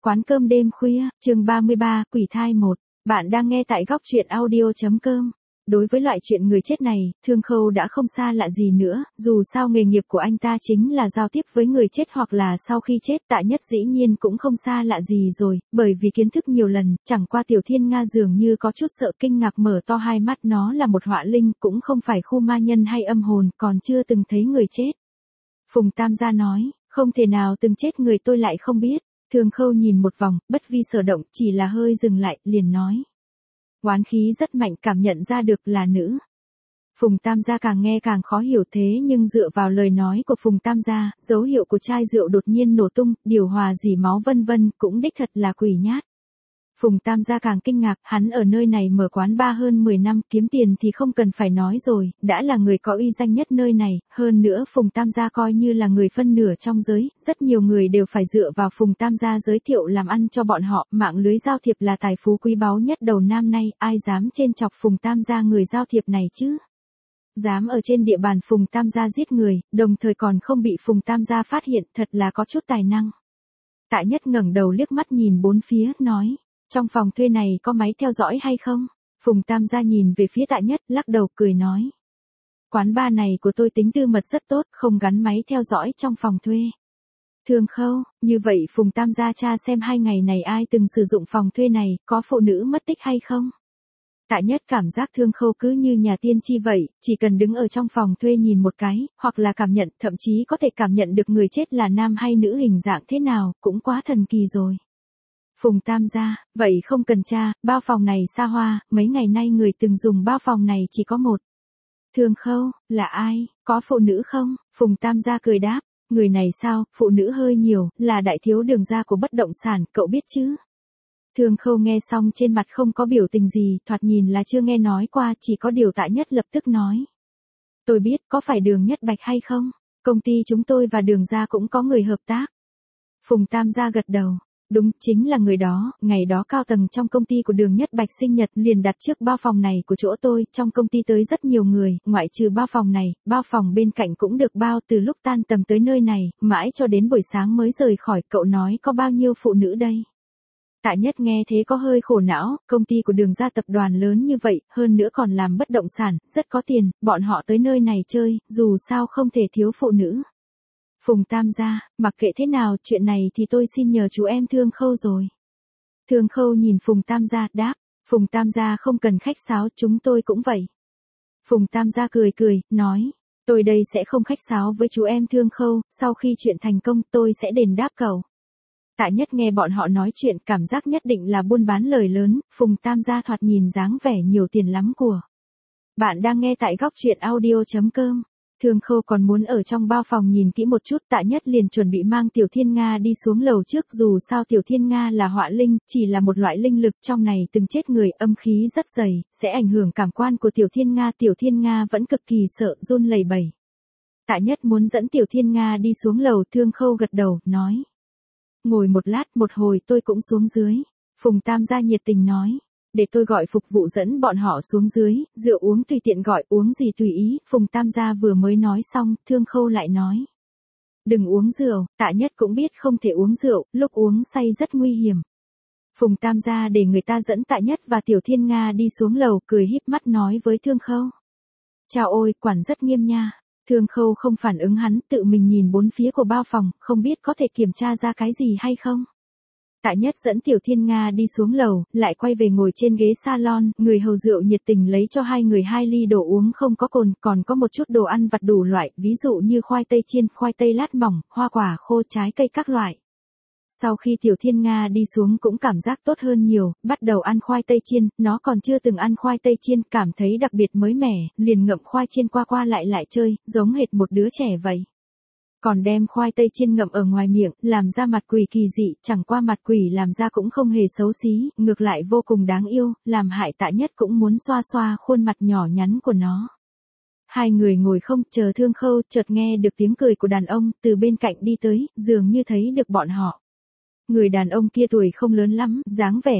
Quán cơm đêm khuya, chương 33, quỷ thai 1. Bạn đang nghe tại góc truyện audio.com. Đối với loại chuyện người chết này, Thương Khâu đã không xa lạ gì nữa, dù sao nghề nghiệp của anh ta chính là giao tiếp với người chết hoặc là sau khi chết. Tạ Nhất dĩ nhiên cũng không xa lạ gì rồi, bởi vì kiến thức nhiều lần, chẳng qua Tiểu Thiên Nga dường như có chút sợ kinh ngạc mở to hai mắt, nó là một họa linh, cũng không phải khu ma nhân hay âm hồn, còn chưa từng thấy người chết. Phùng Tam gia nói, không thể nào từng chết người tôi lại không biết. Thương Khâu nhìn một vòng, bất vi sở động, chỉ là hơi dừng lại, liền nói. Oán khí rất mạnh, cảm nhận ra được là nữ. Phùng Tam gia càng nghe càng khó hiểu, thế nhưng dựa vào lời nói của Phùng Tam gia, dấu hiệu của chai rượu đột nhiên nổ tung, điều hòa dỉ máu vân vân, cũng đích thật là quỷ nhát. Phùng Tam gia càng kinh ngạc, hắn ở nơi này mở quán bar hơn 10 năm, kiếm tiền thì không cần phải nói rồi, đã là người có uy danh nhất nơi này, hơn nữa Phùng Tam gia coi như là người phân nửa trong giới, rất nhiều người đều phải dựa vào Phùng Tam gia giới thiệu làm ăn cho bọn họ, mạng lưới giao thiệp là tài phú quý báu nhất đầu năm nay, ai dám trêu chọc Phùng Tam gia người giao thiệp này chứ? Dám ở trên địa bàn Phùng Tam gia giết người, đồng thời còn không bị Phùng Tam gia phát hiện, thật là có chút tài năng. Tạ Nhất ngẩng đầu liếc mắt nhìn bốn phía, nói. Trong phòng thuê này có máy theo dõi hay không? Phùng Tam gia nhìn về phía Tạ Nhất, lắc đầu cười nói. Quán bar này của tôi tính tư mật rất tốt, không gắn máy theo dõi trong phòng thuê. Thương Khâu, như vậy Phùng Tam gia tra xem 2 ngày này ai từng sử dụng phòng thuê này, có phụ nữ mất tích hay không? Tạ Nhất cảm giác Thương Khâu cứ như nhà tiên tri vậy, chỉ cần đứng ở trong phòng thuê nhìn một cái, hoặc là cảm nhận, thậm chí có thể cảm nhận được người chết là nam hay nữ hình dạng thế nào, cũng quá thần kỳ rồi. Phùng Tam gia, vậy không cần tra, bao phòng này xa hoa, mấy ngày nay người từng dùng bao phòng này chỉ có một. Thương Khâu, là ai, có phụ nữ không? Phùng Tam gia cười đáp, người này sao, phụ nữ hơi nhiều, là đại thiếu đường gia của bất động sản, cậu biết chứ? Thương Khâu nghe xong trên mặt không có biểu tình gì, thoạt nhìn là chưa nghe nói qua, chỉ có điều Tạ Nhất lập tức nói. Tôi biết, có phải Đường Nhất Bạch hay không? Công ty chúng tôi và Đường gia cũng có người hợp tác. Phùng Tam gia gật đầu. Đúng, chính là người đó, ngày đó cao tầng trong công ty của Đường Nhất Bạch sinh nhật liền đặt trước bao phòng này của chỗ tôi, trong công ty tới rất nhiều người, ngoại trừ bao phòng này, bao phòng bên cạnh cũng được bao, từ lúc tan tầm tới nơi này, mãi cho đến buổi sáng mới rời khỏi. Cậu nói có bao nhiêu phụ nữ đây? Tạ Nhất nghe thế có hơi khổ não, công ty của Đường gia tập đoàn lớn như vậy, hơn nữa còn làm bất động sản, rất có tiền, bọn họ tới nơi này chơi, dù sao không thể thiếu phụ nữ. Phùng Tam gia, mặc kệ thế nào, chuyện này thì tôi xin nhờ chú em Thương Khâu rồi. Thương Khâu nhìn Phùng Tam gia, đáp, Phùng Tam gia không cần khách sáo, chúng tôi cũng vậy. Phùng Tam gia cười cười, nói, tôi đây sẽ không khách sáo với chú em Thương Khâu, sau khi chuyện thành công tôi sẽ đền đáp cậu. Tạ Nhất nghe bọn họ nói chuyện, cảm giác nhất định là buôn bán lời lớn, Phùng Tam gia thoạt nhìn dáng vẻ nhiều tiền lắm của. Bạn đang nghe tại góc truyện audio.com. Thương Khâu còn muốn ở trong bao phòng nhìn kỹ một chút, Tạ Nhất liền chuẩn bị mang Tiểu Thiên Nga đi xuống lầu trước, dù sao Tiểu Thiên Nga là họa linh, chỉ là một loại linh lực trong này từng chết người, âm khí rất dày, sẽ ảnh hưởng cảm quan của Tiểu Thiên Nga vẫn cực kỳ sợ, run lẩy bẩy. Tạ Nhất muốn dẫn Tiểu Thiên Nga đi xuống lầu, Thương Khâu gật đầu, nói. Ngồi một lát, một hồi tôi cũng xuống dưới. Phùng Tam gia nhiệt tình nói. Để tôi gọi phục vụ dẫn bọn họ xuống dưới, rượu uống tùy tiện gọi, uống gì tùy ý. Phùng Tam gia vừa mới nói xong, Thương Khâu lại nói. Đừng uống rượu, Tạ Nhất cũng biết không thể uống rượu, lúc uống say rất nguy hiểm. Phùng Tam gia để người ta dẫn Tạ Nhất và Tiểu Thiên Nga đi xuống lầu, cười híp mắt nói với Thương Khâu. Chào ôi, quản rất nghiêm nha. Thương Khâu không phản ứng hắn, tự mình nhìn bốn phía của bao phòng, không biết có thể kiểm tra ra cái gì hay không. Tạ Nhất dẫn Tiểu Thiên Nga đi xuống lầu, lại quay về ngồi trên ghế salon, người hầu rượu nhiệt tình lấy cho hai người 2 ly đồ uống không có cồn, còn có một chút đồ ăn vặt đủ loại, ví dụ như khoai tây chiên, khoai tây lát mỏng, hoa quả khô, trái cây các loại. Sau khi Tiểu Thiên Nga đi xuống cũng cảm giác tốt hơn nhiều, bắt đầu ăn khoai tây chiên, nó còn chưa từng ăn khoai tây chiên, cảm thấy đặc biệt mới mẻ, liền ngậm khoai chiên qua qua lại chơi, giống hệt một đứa trẻ vậy. Còn đem khoai tây chiên ngậm ở ngoài miệng, làm ra mặt quỷ kỳ dị, chẳng qua mặt quỷ làm ra cũng không hề xấu xí, ngược lại vô cùng đáng yêu, làm hại Tạ Nhất cũng muốn xoa xoa khuôn mặt nhỏ nhắn của nó. Hai người ngồi không, chờ Thương Khâu, chợt nghe được tiếng cười của đàn ông, từ bên cạnh đi tới, dường như thấy được bọn họ. Người đàn ông kia tuổi không lớn lắm, dáng vẻ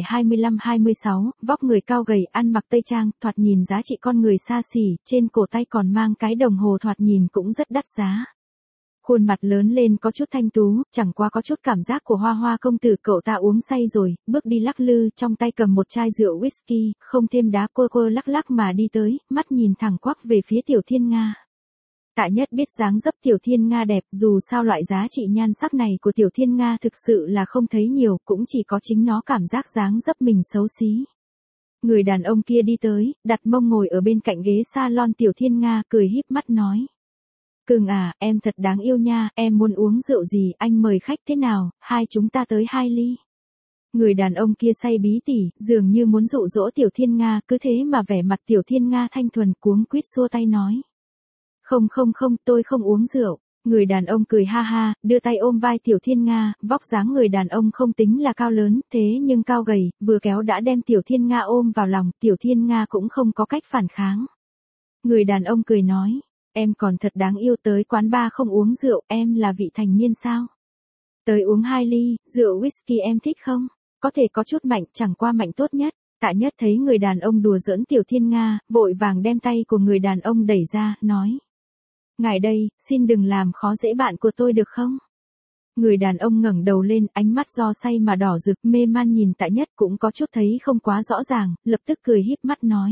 25-26, vóc người cao gầy, ăn mặc tây trang, thoạt nhìn giá trị con người xa xỉ, trên cổ tay còn mang cái đồng hồ thoạt nhìn cũng rất đắt giá. Khuôn mặt lớn lên có chút thanh tú, chẳng qua có chút cảm giác của Hoa Hoa công tử. Cậu ta uống say rồi, bước đi lắc lư, trong tay cầm một chai rượu whisky, không thêm đá, cô lắc lắc mà đi tới, mắt nhìn thẳng quắc về phía Tiểu Thiên Nga. Tạ Nhất biết dáng dấp Tiểu Thiên Nga đẹp, dù sao loại giá trị nhan sắc này của Tiểu Thiên Nga thực sự là không thấy nhiều, cũng chỉ có chính nó cảm giác dáng dấp mình xấu xí. Người đàn ông kia đi tới, đặt mông ngồi ở bên cạnh ghế salon. Tiểu Thiên Nga cười híp mắt nói. Cưng à, em thật đáng yêu nha, em muốn uống rượu gì, anh mời khách thế nào, hai chúng ta tới 2 ly. Người đàn ông kia say bí tỉ, dường như muốn dụ dỗ Tiểu Thiên Nga, cứ thế mà vẻ mặt Tiểu Thiên Nga thanh thuần cuống quýt xua tay nói. Không, tôi không uống rượu. Người đàn ông cười ha ha, đưa tay ôm vai Tiểu Thiên Nga, vóc dáng người đàn ông không tính là cao lớn, thế nhưng cao gầy, vừa kéo đã đem Tiểu Thiên Nga ôm vào lòng, Tiểu Thiên Nga cũng không có cách phản kháng. Người đàn ông cười nói, em còn thật đáng yêu, tới quán bar không uống rượu, em là vị thành niên sao? Tới uống 2 ly, rượu whisky em thích không? Có thể có chút mạnh, chẳng qua mạnh tốt nhất. Tạ Nhất thấy người đàn ông đùa giỡn Tiểu Thiên Nga, vội vàng đem tay của người đàn ông đẩy ra, nói. Ngài đây, xin đừng làm khó dễ bạn của tôi được không? Người đàn ông ngẩng đầu lên, ánh mắt do say mà đỏ rực, mê man nhìn Tạ Nhất, cũng có chút thấy không quá rõ ràng, lập tức cười híp mắt nói.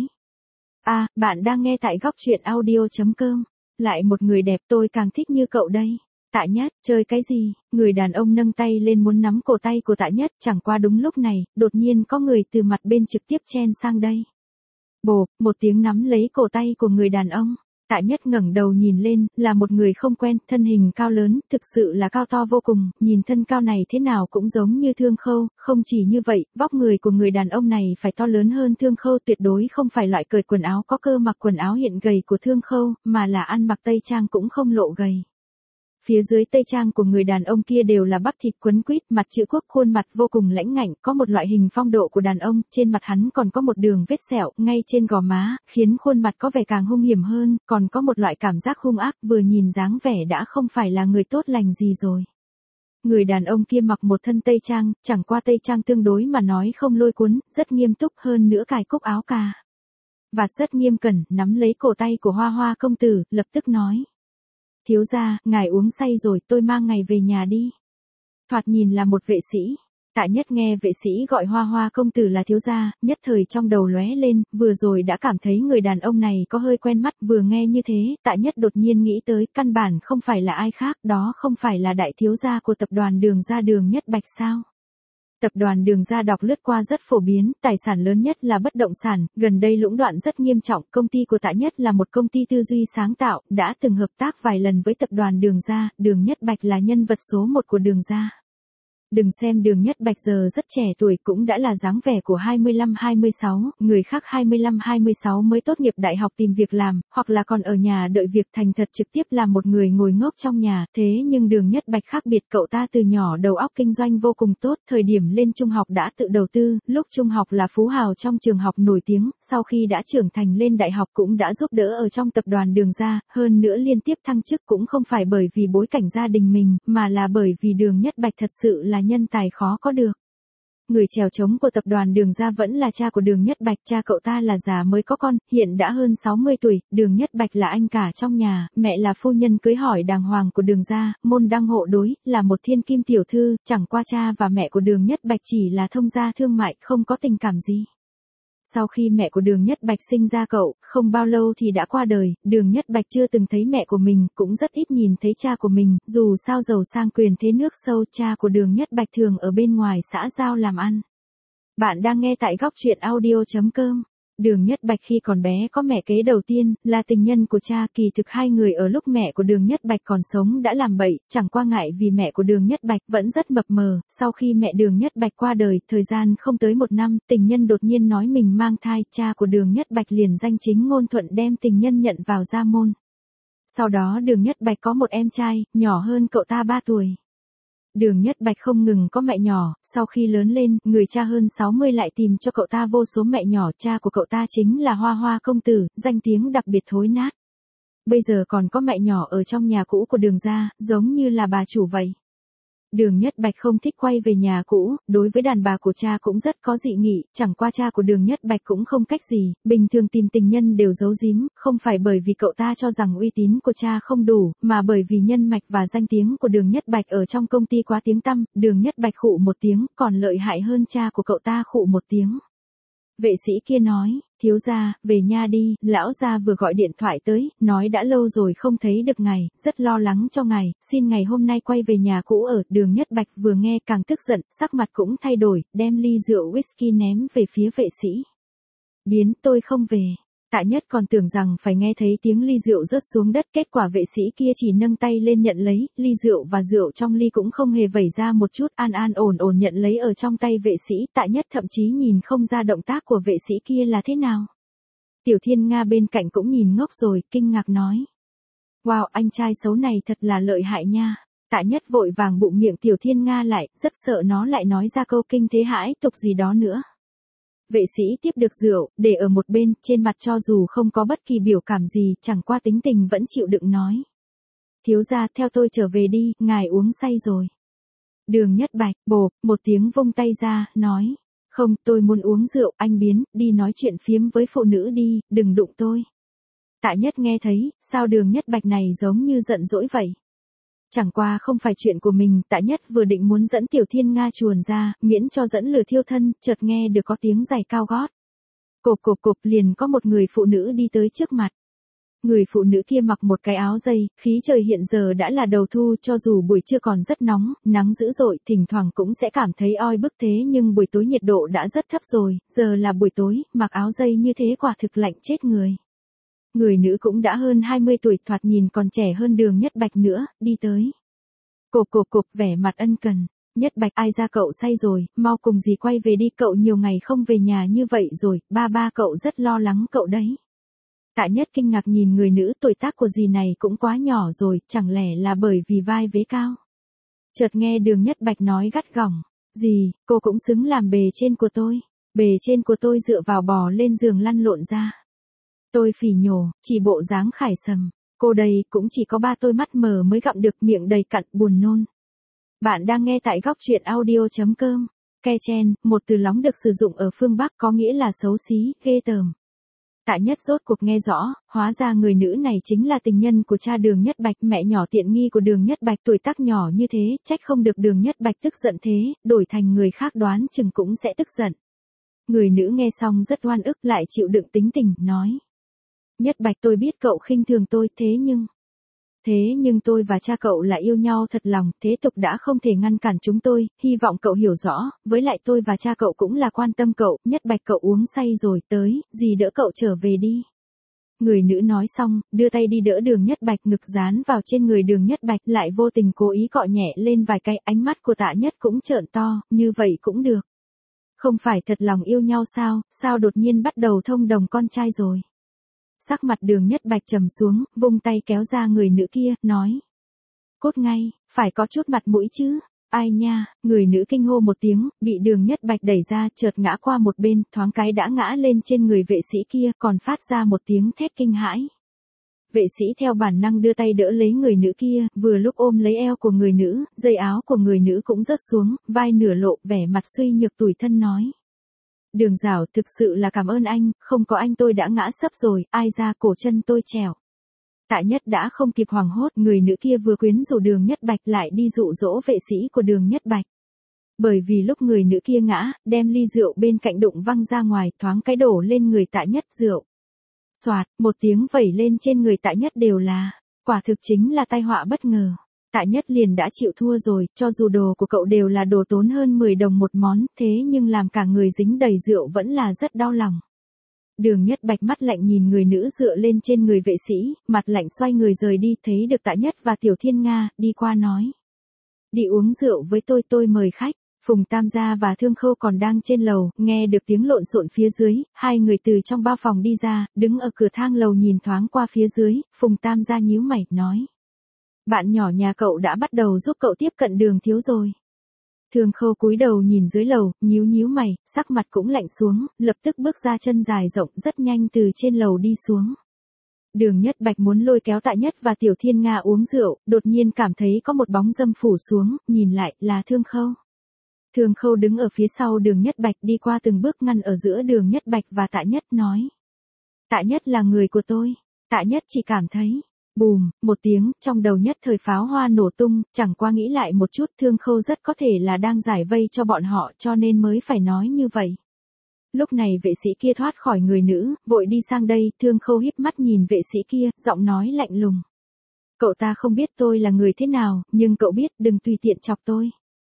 Bạn đang nghe tại góc truyện audio.com. Lại một người đẹp, tôi càng thích như cậu đây. Tạ Nhất, chơi cái gì? Người đàn ông nâng tay lên muốn nắm cổ tay của Tạ Nhất, chẳng qua đúng lúc này, đột nhiên có người từ mặt bên trực tiếp chen sang đây. Bộp, một tiếng nắm lấy cổ tay của người đàn ông. Tạ Nhất ngẩng đầu nhìn lên, là một người không quen, thân hình cao lớn, thực sự là cao to vô cùng, nhìn thân cao này thế nào cũng giống như Thương Khâu, không chỉ như vậy, vóc người của người đàn ông này phải to lớn hơn Thương Khâu, tuyệt đối không phải loại cởi quần áo có cơ mặc quần áo hiện gầy của Thương Khâu, mà là ăn mặc tây trang cũng không lộ gầy. Phía dưới tây trang của người đàn ông kia đều là bắp thịt quấn quýt, mặt chữ quốc, khuôn mặt vô cùng lãnh ngạnh, có một loại hình phong độ của đàn ông, trên mặt hắn còn có một đường vết sẹo, ngay trên gò má, khiến khuôn mặt có vẻ càng hung hiểm hơn, còn có một loại cảm giác hung ác, vừa nhìn dáng vẻ đã không phải là người tốt lành gì rồi. Người đàn ông kia mặc một thân tây trang, chẳng qua tây trang tương đối mà nói không lôi cuốn, rất nghiêm túc, hơn nữa cài cúc áo cà vạt rất nghiêm cẩn, nắm lấy cổ tay của Hoa Hoa công tử, lập tức nói. Thiếu gia, ngài uống say rồi, tôi mang ngài về nhà đi. Thoạt nhìn là một vệ sĩ. Tạ Nhất nghe vệ sĩ gọi Hoa Hoa công tử là thiếu gia, nhất thời trong đầu lóe lên, vừa rồi đã cảm thấy người đàn ông này có hơi quen mắt, vừa nghe như thế, Tạ Nhất đột nhiên nghĩ tới, căn bản không phải là ai khác, đó không phải là đại thiếu gia của tập đoàn Đường Gia Đường Nhất Bạch sao? Tập đoàn Đường Gia đọc lướt qua rất phổ biến, tài sản lớn nhất là bất động sản, gần đây lũng đoạn rất nghiêm trọng, công ty của Tạ Nhất là một công ty tư duy sáng tạo, đã từng hợp tác vài lần với tập đoàn Đường Gia, Đường Nhất Bạch là nhân vật số 1 của Đường Gia. Đừng xem Đường Nhất Bạch giờ rất trẻ tuổi, cũng đã là dáng vẻ của 25-26, người khác 25-26 mới tốt nghiệp đại học tìm việc làm, hoặc là còn ở nhà đợi việc, thành thật trực tiếp làm một người ngồi ngốc trong nhà, thế nhưng Đường Nhất Bạch khác biệt, cậu ta từ nhỏ đầu óc kinh doanh vô cùng tốt, thời điểm lên trung học đã tự đầu tư, lúc trung học là phú hào trong trường học nổi tiếng, sau khi đã trưởng thành lên đại học cũng đã giúp đỡ ở trong tập đoàn Đường Gia, hơn nữa liên tiếp thăng chức cũng không phải bởi vì bối cảnh gia đình mình, mà là bởi vì Đường Nhất Bạch thật sự là nhân tài khó có được. Người chèo chống của tập đoàn Đường Gia vẫn là cha của Đường Nhất Bạch, cha cậu ta là già mới có con, hiện đã hơn 60 tuổi, Đường Nhất Bạch là anh cả trong nhà, mẹ là phu nhân cưới hỏi đàng hoàng của Đường Gia, môn đăng hộ đối, là một thiên kim tiểu thư, chẳng qua cha và mẹ của Đường Nhất Bạch chỉ là thông gia thương mại, không có tình cảm gì. Sau khi mẹ của Đường Nhất Bạch sinh ra cậu, không bao lâu thì đã qua đời, Đường Nhất Bạch chưa từng thấy mẹ của mình, cũng rất ít nhìn thấy cha của mình, dù sao giàu sang quyền thế nước sâu, cha của Đường Nhất Bạch thường ở bên ngoài xã giao làm ăn. Bạn đang nghe tại góc truyện audio.com. Đường Nhất Bạch khi còn bé có mẹ kế đầu tiên, là tình nhân của cha, kỳ thực hai người ở lúc mẹ của Đường Nhất Bạch còn sống đã làm bậy, chẳng qua ngại vì mẹ của Đường Nhất Bạch vẫn rất mập mờ, sau khi mẹ Đường Nhất Bạch qua đời, thời gian không tới 1 năm, tình nhân đột nhiên nói mình mang thai, cha của Đường Nhất Bạch liền danh chính ngôn thuận đem tình nhân nhận vào gia môn. Sau đó Đường Nhất Bạch có một em trai, nhỏ hơn cậu ta 3 tuổi. Đường Nhất Bạch không ngừng có mẹ nhỏ, sau khi lớn lên, người cha hơn 60 lại tìm cho cậu ta vô số mẹ nhỏ, cha của cậu ta chính là Hoa Hoa công tử, danh tiếng đặc biệt thối nát. Bây giờ còn có mẹ nhỏ ở trong nhà cũ của Đường Gia, giống như là bà chủ vậy. Đường Nhất Bạch không thích quay về nhà cũ, đối với đàn bà của cha cũng rất có dị nghị, chẳng qua cha của Đường Nhất Bạch cũng không cách gì, bình thường tìm tình nhân đều giấu giếm, không phải bởi vì cậu ta cho rằng uy tín của cha không đủ, mà bởi vì nhân mạch và danh tiếng của Đường Nhất Bạch ở trong công ty quá tiếng tăm, Đường Nhất Bạch khụ một tiếng, còn lợi hại hơn cha của cậu ta khụ một tiếng. Vệ sĩ kia nói, thiếu gia, về nhà đi, lão gia vừa gọi điện thoại tới, nói đã lâu rồi không thấy được ngài, rất lo lắng cho ngài, xin ngày hôm nay quay về nhà cũ ở. Đường Nhất Bạch vừa nghe càng tức giận, sắc mặt cũng thay đổi, đem ly rượu whisky ném về phía vệ sĩ. Biến, tôi không về. Tạ Nhất còn tưởng rằng phải nghe thấy tiếng ly rượu rớt xuống đất, kết quả vệ sĩ kia chỉ nâng tay lên nhận lấy, ly rượu và rượu trong ly cũng không hề vẩy ra một chút, an an ổn ổn nhận lấy ở trong tay vệ sĩ. Tạ Nhất thậm chí nhìn không ra động tác của vệ sĩ kia là thế nào. Tiểu Thiên Nga bên cạnh cũng nhìn ngốc rồi, kinh ngạc nói. Wow, anh trai xấu này thật là lợi hại nha. Tạ Nhất vội vàng bụng miệng Tiểu Thiên Nga lại, rất sợ nó lại nói ra câu kinh thế hãi tục gì đó nữa. Vệ sĩ tiếp được rượu, để ở một bên, trên mặt cho dù không có bất kỳ biểu cảm gì, chẳng qua tính tình vẫn chịu đựng nói. Thiếu gia, theo tôi trở về đi, ngài uống say rồi. Đường Nhất Bạch, bộp, một tiếng vung tay ra, nói. Không, tôi muốn uống rượu, anh biến, đi nói chuyện phiếm với phụ nữ đi, đừng đụng tôi. Tạ Nhất nghe thấy, sao Đường Nhất Bạch này giống như giận dỗi vậy? Chẳng qua không phải chuyện của mình, Tạ Nhất vừa định muốn dẫn Tiểu Thiên Nga chuồn ra, miễn cho dẫn lửa thiêu thân, chợt nghe được có tiếng giày cao gót. Cộp cộp cộp, liền có một người phụ nữ đi tới trước mặt. Người phụ nữ kia mặc một cái áo dây, khí trời hiện giờ đã là đầu thu, cho dù buổi trưa còn rất nóng, nắng dữ dội, thỉnh thoảng cũng sẽ cảm thấy oi bức, thế nhưng buổi tối nhiệt độ đã rất thấp rồi, giờ là buổi tối, mặc áo dây như thế quả thực lạnh chết người. Người nữ cũng đã hơn 20 tuổi, thoạt nhìn còn trẻ hơn Đường Nhất Bạch nữa, đi tới. Cộp cộp cộp, vẻ mặt ân cần. Nhất Bạch, ai ra cậu say rồi, mau cùng dì quay về đi, cậu nhiều ngày không về nhà như vậy rồi, ba cậu rất lo lắng cậu đấy. Tạ Nhất kinh ngạc nhìn người nữ, tuổi tác của dì này cũng quá nhỏ rồi, chẳng lẽ là bởi vì vai vế cao. Chợt nghe Đường Nhất Bạch nói gắt gỏng, dì, cô cũng xứng làm bề trên của tôi. Bề trên của tôi dựa vào bò lên giường lăn lộn ra. Tôi phỉ nhổ, chỉ bộ dáng khải sầm. Cô đây cũng chỉ có ba tôi mắt mờ mới gặm được, miệng đầy cặn, buồn nôn. Bạn đang nghe tại góc truyện audio.com. Ke chen, một từ lóng được sử dụng ở phương Bắc có nghĩa là xấu xí, ghê tởm. Tạ Nhất rốt cuộc nghe rõ, hóa ra người nữ này chính là tình nhân của cha Đường Nhất Bạch, mẹ nhỏ tiện nghi của Đường Nhất Bạch, tuổi tác nhỏ như thế, trách không được Đường Nhất Bạch tức giận thế, đổi thành người khác đoán chừng cũng sẽ tức giận. Người nữ nghe xong rất oan ức, lại chịu đựng tính tình, nói. Nhất Bạch, tôi biết cậu khinh thường tôi, thế nhưng tôi và cha cậu là yêu nhau thật lòng, thế tục đã không thể ngăn cản chúng tôi, hy vọng cậu hiểu rõ, với lại tôi và cha cậu cũng là quan tâm cậu. Nhất Bạch, cậu uống say rồi, tới, dì đỡ cậu trở về đi. Người nữ nói xong, đưa tay đi đỡ Đường Nhất Bạch, ngực dán vào trên người Đường Nhất Bạch, lại vô tình cố ý cọ nhẹ lên vài cái, ánh mắt của Tạ Nhất cũng trợn to, như vậy cũng được. Không phải thật lòng yêu nhau sao đột nhiên bắt đầu thông đồng con trai rồi. Sắc mặt Đường Nhất Bạch trầm xuống, vung tay kéo ra người nữ kia, nói. Cút ngay, phải có chút mặt mũi chứ. Ai nha, người nữ kinh hô một tiếng, bị Đường Nhất Bạch đẩy ra, chợt ngã qua một bên, thoáng cái đã ngã lên trên người vệ sĩ kia, còn phát ra một tiếng thét kinh hãi. Vệ sĩ theo bản năng đưa tay đỡ lấy người nữ kia, vừa lúc ôm lấy eo của người nữ, dây áo của người nữ cũng rớt xuống, vai nửa lộ, vẻ mặt suy nhược tủi thân nói. Đường Giảo, thực sự là cảm ơn anh, không có anh tôi đã ngã sấp rồi, ai ra cổ chân tôi trèo. Tạ Nhất đã không kịp hoảng hốt, người nữ kia vừa quyến rũ Đường Nhất Bạch lại đi dụ dỗ vệ sĩ của Đường Nhất Bạch. Bởi vì lúc người nữ kia ngã, đem ly rượu bên cạnh đụng văng ra ngoài, thoáng cái đổ lên người Tạ Nhất, rượu. Soạt, một tiếng vẩy lên trên người Tạ Nhất đều là, quả thực chính là tai họa bất ngờ. Tạ Nhất liền đã chịu thua rồi, cho dù đồ của cậu đều là đồ tốn hơn 10 đồng một món, thế nhưng làm cả người dính đầy rượu vẫn là rất đau lòng. Đường Nhất Bạch mắt lạnh nhìn người nữ dựa lên trên người vệ sĩ, mặt lạnh xoay người rời đi, thấy được Tạ Nhất và Tiểu Thiên Nga, đi qua nói. Đi uống rượu với tôi mời khách. Phùng Tam Gia và Thương Khâu còn đang trên lầu, nghe được tiếng lộn xộn phía dưới, hai người từ trong bao phòng đi ra, đứng ở cửa thang lầu nhìn thoáng qua phía dưới, Phùng Tam Gia nhíu mày, nói. Bạn nhỏ nhà cậu đã bắt đầu giúp cậu tiếp cận Đường thiếu rồi. Thương Khâu cúi đầu nhìn dưới lầu, nhíu mày, sắc mặt cũng lạnh xuống, lập tức bước ra chân dài rộng rất nhanh từ trên lầu đi xuống. Đường Nhất Bạch muốn lôi kéo Tạ Nhất và Tiểu Thiên Nga uống rượu, đột nhiên cảm thấy có một bóng dâm phủ xuống, nhìn lại là Thương Khâu. Thương Khâu đứng ở phía sau Đường Nhất Bạch đi qua từng bước ngăn ở giữa Đường Nhất Bạch và Tạ Nhất nói. Tạ Nhất là người của tôi. Tạ Nhất chỉ cảm thấy, bùm, một tiếng, trong đầu nhất thời pháo hoa nổ tung, chẳng qua nghĩ lại một chút Thương Khâu rất có thể là đang giải vây cho bọn họ cho nên mới phải nói như vậy. Lúc này vệ sĩ kia thoát khỏi người nữ, vội đi sang đây, Thương Khâu híp mắt nhìn vệ sĩ kia, giọng nói lạnh lùng. Cậu ta không biết tôi là người thế nào, nhưng cậu biết đừng tùy tiện chọc tôi.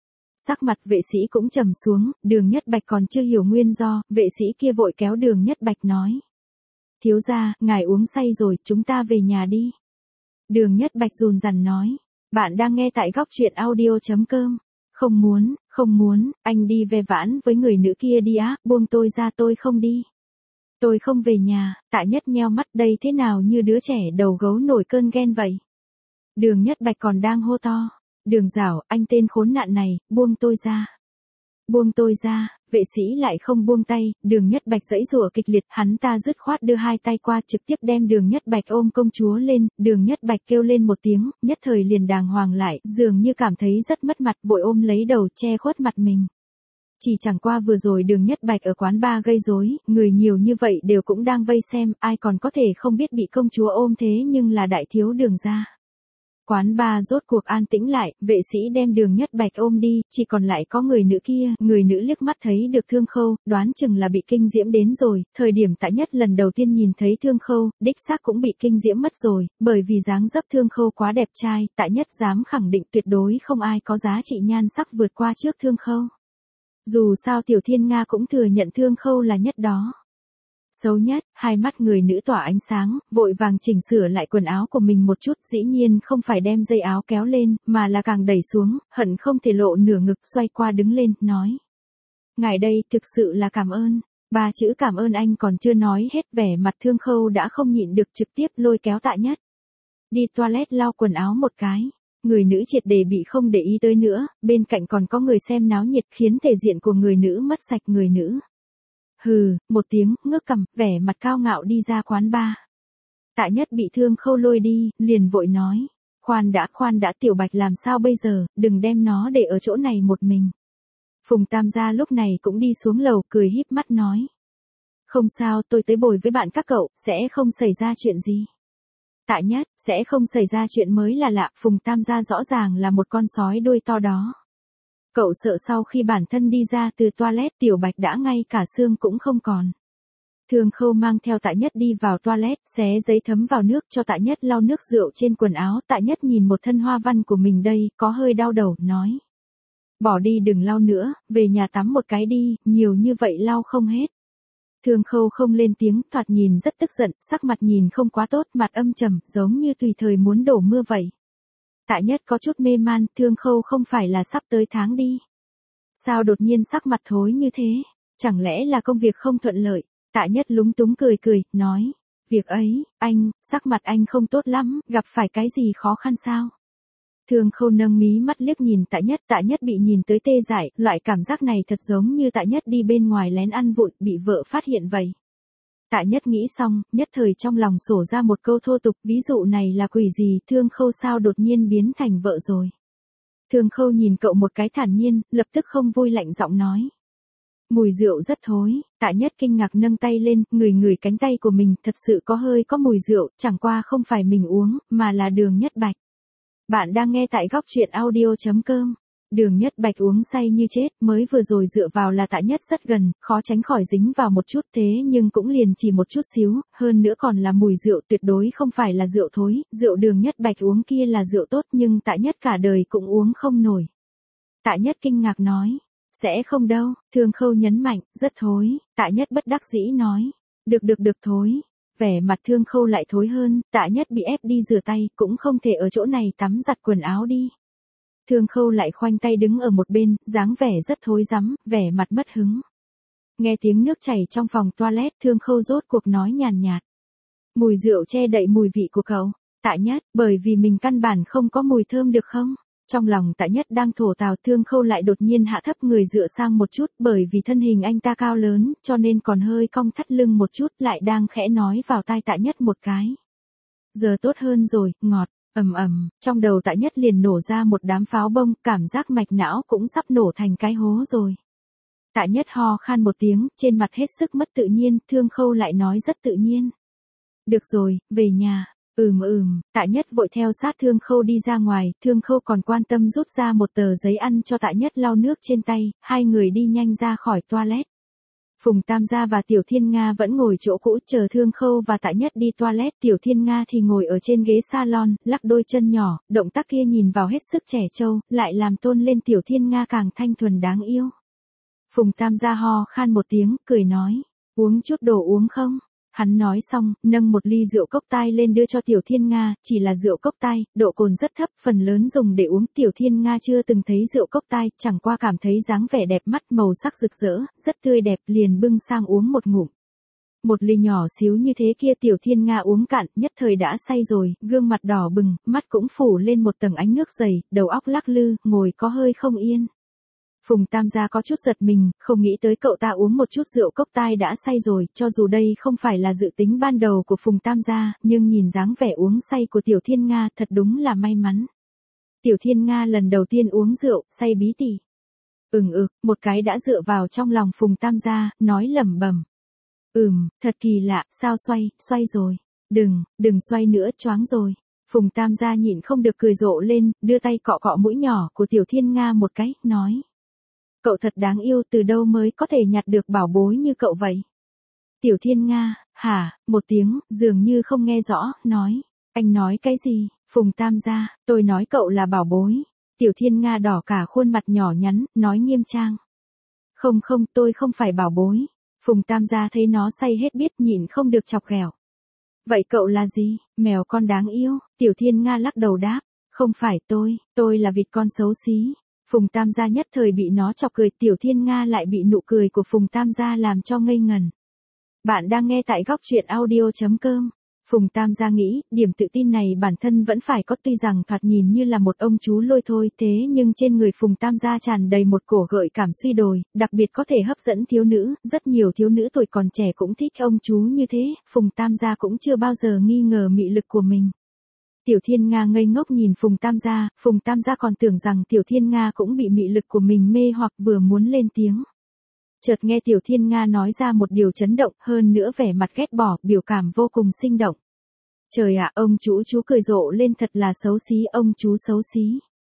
Sắc mặt vệ sĩ cũng trầm xuống, Đường Nhất Bạch còn chưa hiểu nguyên do, vệ sĩ kia vội kéo Đường Nhất Bạch nói. Thiếu gia, ngài uống say rồi, chúng ta về nhà đi. Đường Nhất Bạch run rẩy nói. Bạn đang nghe tại góc truyện audio.com. Không muốn, anh đi ve vãn với người nữ kia đi á, buông tôi ra tôi không đi. Tôi không về nhà, Tạ Nhất nheo mắt đây thế nào như đứa trẻ đầu gấu nổi cơn ghen vậy. Đường Nhất Bạch còn đang hô to. Đường Giảo, anh tên khốn nạn này, buông tôi ra. Buông tôi ra, vệ sĩ lại không buông tay, Đường Nhất Bạch giãy giụa kịch liệt, hắn ta dứt khoát đưa hai tay qua trực tiếp đem Đường Nhất Bạch ôm công chúa lên, Đường Nhất Bạch kêu lên một tiếng, nhất thời liền đàng hoàng lại, dường như cảm thấy rất mất mặt, vội ôm lấy đầu che khuất mặt mình. Chỉ chẳng qua vừa rồi Đường Nhất Bạch ở quán bar gây rối, người nhiều như vậy đều cũng đang vây xem, ai còn có thể không biết bị công chúa ôm thế nhưng là đại thiếu Đường gia. Quán bar rốt cuộc an tĩnh lại, vệ sĩ đem Đường Nhất Bạch ôm đi, chỉ còn lại có người nữ kia, người nữ liếc mắt thấy được Thương Khâu, đoán chừng là bị kinh diễm đến rồi, thời điểm Tạ Nhất lần đầu tiên nhìn thấy Thương Khâu, đích xác cũng bị kinh diễm mất rồi, bởi vì dáng dấp Thương Khâu quá đẹp trai, Tạ Nhất dám khẳng định tuyệt đối không ai có giá trị nhan sắc vượt qua trước Thương Khâu. Dù sao Tiểu Thiên Nga cũng thừa nhận Thương Khâu là nhất đó. Xấu nhất, hai mắt người nữ tỏa ánh sáng, vội vàng chỉnh sửa lại quần áo của mình một chút, dĩ nhiên không phải đem dây áo kéo lên, mà là càng đẩy xuống, hận không thể lộ nửa ngực, xoay qua đứng lên, nói. Ngài đây, thực sự là cảm ơn. Ba chữ cảm ơn anh còn chưa nói hết, vẻ mặt Thương Khâu đã không nhịn được trực tiếp lôi kéo Tạ Nhất. Đi toilet lau quần áo một cái. Người nữ triệt để bị không để ý tới nữa, bên cạnh còn có người xem náo nhiệt khiến thể diện của người nữ mất sạch người nữ. Hừ, một tiếng, ngước cằm, vẻ mặt cao ngạo đi ra quán bar. Tạ Nhất bị Thương Khâu lôi đi, liền vội nói. Khoan đã Tiểu Bạch làm sao bây giờ, đừng đem nó để ở chỗ này một mình. Phùng Tam gia lúc này cũng đi xuống lầu cười híp mắt nói. Không sao, tôi tới bồi với bạn các cậu, sẽ không xảy ra chuyện gì. Tạ Nhất, sẽ không xảy ra chuyện mới là lạ, Phùng Tam gia rõ ràng là một con sói đuôi to đó. Cậu sợ sau khi bản thân đi ra từ toilet Tiểu Bạch đã ngay cả xương cũng không còn. Thương Khâu mang theo Tạ Nhất đi vào toilet, xé giấy thấm vào nước cho Tạ Nhất lau nước rượu trên quần áo. Tạ Nhất nhìn một thân hoa văn của mình đây, có hơi đau đầu, nói. Bỏ đi đừng lau nữa, về nhà tắm một cái đi, nhiều như vậy lau không hết. Thương Khâu không lên tiếng, thoạt nhìn rất tức giận, sắc mặt nhìn không quá tốt, mặt âm trầm, giống như tùy thời muốn đổ mưa vậy. Tạ Nhất có chút mê man, Thương Khâu không phải là sắp tới tháng đi. Sao đột nhiên sắc mặt thối như thế? Chẳng lẽ là công việc không thuận lợi? Tạ Nhất lúng túng cười, nói. Việc ấy, sắc mặt anh không tốt lắm, gặp phải cái gì khó khăn sao? Thương Khâu nâng mí mắt liếc nhìn Tạ Nhất bị nhìn tới tê dại, loại cảm giác này thật giống như Tạ Nhất đi bên ngoài lén ăn vụng, bị vợ phát hiện vậy. Tạ Nhất nghĩ xong, nhất thời trong lòng sổ ra một câu thô tục, ví dụ này là quỷ gì, Thương Khâu sao đột nhiên biến thành vợ rồi. Thương Khâu nhìn cậu một cái thản nhiên, lập tức không vui lạnh giọng nói. Mùi rượu rất thối, Tạ Nhất kinh ngạc nâng tay lên, ngửi cánh tay của mình, thật sự có mùi rượu, chẳng qua không phải mình uống, mà là Đường Nhất Bạch. Bạn đang nghe tại góc truyện audio.com. Đường Nhất Bạch uống say như chết, mới vừa rồi dựa vào là Tạ Nhất rất gần, khó tránh khỏi dính vào một chút thế nhưng cũng liền chỉ một chút xíu, hơn nữa còn là mùi rượu tuyệt đối không phải là rượu thối, rượu Đường Nhất Bạch uống kia là rượu tốt nhưng Tạ Nhất cả đời cũng uống không nổi. Tạ Nhất kinh ngạc nói, sẽ không đâu, Thương Khâu nhấn mạnh, rất thối, Tạ Nhất bất đắc dĩ nói, được thối. Vẻ mặt Thương Khâu lại thối hơn, Tạ Nhất bị ép đi rửa tay, cũng không thể ở chỗ này tắm giặt quần áo đi. Thương Khâu lại khoanh tay đứng ở một bên, dáng vẻ rất thối rắm, vẻ mặt mất hứng. Nghe tiếng nước chảy trong phòng toilet, Thương Khâu rốt cuộc nói nhàn nhạt. Mùi rượu che đậy mùi vị của cậu. Tạ Nhất, bởi vì mình căn bản không có mùi thơm được không? Trong lòng Tạ Nhất đang thổ tào, Thương Khâu lại đột nhiên hạ thấp người dựa sang một chút, bởi vì thân hình anh ta cao lớn, cho nên còn hơi cong thắt lưng một chút, lại đang khẽ nói vào tai Tạ Nhất một cái. Giờ tốt hơn rồi, ngọt, ầm ầm, trong đầu Tạ Nhất liền nổ ra một đám pháo bông, cảm giác mạch não cũng sắp nổ thành cái hố rồi. Tạ Nhất ho khan một tiếng, trên mặt hết sức mất tự nhiên, Thương Khâu lại nói rất tự nhiên. Được rồi, về nhà. Tạ Nhất vội theo sát Thương Khâu đi ra ngoài, Thương Khâu còn quan tâm rút ra một tờ giấy ăn cho Tạ Nhất lau nước trên tay, hai người đi nhanh ra khỏi toilet. Phùng Tam Gia và Tiểu Thiên Nga vẫn ngồi chỗ cũ chờ Thương Khâu và Tạ Nhất đi toilet, Tiểu Thiên Nga thì ngồi ở trên ghế salon, lắc đôi chân nhỏ, động tác kia nhìn vào hết sức trẻ trâu, lại làm tôn lên Tiểu Thiên Nga càng thanh thuần đáng yêu. Phùng Tam Gia ho khan một tiếng, cười nói, uống chút đồ uống không? Hắn nói xong, nâng một ly rượu cốc tai lên đưa cho Tiểu Thiên Nga, chỉ là rượu cốc tai, độ cồn rất thấp, phần lớn dùng để uống. Tiểu Thiên Nga chưa từng thấy rượu cốc tai, chẳng qua cảm thấy dáng vẻ đẹp mắt, màu sắc rực rỡ, rất tươi đẹp, liền bưng sang uống một ngụm. Một ly nhỏ xíu như thế kia Tiểu Thiên Nga uống cạn, nhất thời đã say rồi, gương mặt đỏ bừng, mắt cũng phủ lên một tầng ánh nước dày, đầu óc lắc lư, ngồi có hơi không yên. Phùng Tam Gia có chút giật mình, không nghĩ tới cậu ta uống một chút rượu cốc tai đã say rồi, cho dù đây không phải là dự tính ban đầu của Phùng Tam Gia, nhưng nhìn dáng vẻ uống say của Tiểu Thiên Nga thật đúng là may mắn. Tiểu Thiên Nga lần đầu tiên uống rượu, say bí tỉ. Một cái đã dựa vào trong lòng Phùng Tam Gia, nói lẩm bẩm. Thật kỳ lạ, sao xoay rồi. Đừng xoay nữa, choáng rồi. Phùng Tam Gia nhịn không được cười rộ lên, đưa tay cọ cọ mũi nhỏ của Tiểu Thiên Nga một cái, nói. Cậu thật đáng yêu, từ đâu mới có thể nhặt được bảo bối như cậu vậy? Tiểu Thiên Nga, hả, một tiếng, dường như không nghe rõ, nói. Anh nói cái gì? Phùng Tam Gia, tôi nói cậu là bảo bối. Tiểu Thiên Nga đỏ cả khuôn mặt nhỏ nhắn, nói nghiêm trang. Không, tôi không phải bảo bối. Phùng Tam Gia thấy nó say hết biết, nhịn không được chọc ghẹo. Vậy cậu là gì? Mèo con đáng yêu. Tiểu Thiên Nga lắc đầu đáp. Không phải tôi là vịt con xấu xí. Phùng Tam Gia nhất thời bị nó chọc cười, Tiểu Thiên Nga lại bị nụ cười của Phùng Tam Gia làm cho ngây ngần. Bạn đang nghe tại góc truyện audio.com. Phùng Tam Gia nghĩ, điểm tự tin này bản thân vẫn phải có, tuy rằng thoạt nhìn như là một ông chú lôi thôi, thế nhưng trên người Phùng Tam Gia tràn đầy một cổ gợi cảm suy đồi, đặc biệt có thể hấp dẫn thiếu nữ, rất nhiều thiếu nữ tuổi còn trẻ cũng thích ông chú như thế, Phùng Tam Gia cũng chưa bao giờ nghi ngờ mị lực của mình. Tiểu Thiên Nga ngây ngốc nhìn Phùng Tam Gia còn tưởng rằng Tiểu Thiên Nga cũng bị mị lực của mình mê hoặc vừa muốn lên tiếng. Chợt nghe Tiểu Thiên Nga nói ra một điều chấn động, hơn nữa vẻ mặt ghét bỏ, biểu cảm vô cùng sinh động. Trời ạ, ông chú cười rộ lên, thật là xấu xí, ông chú xấu xí.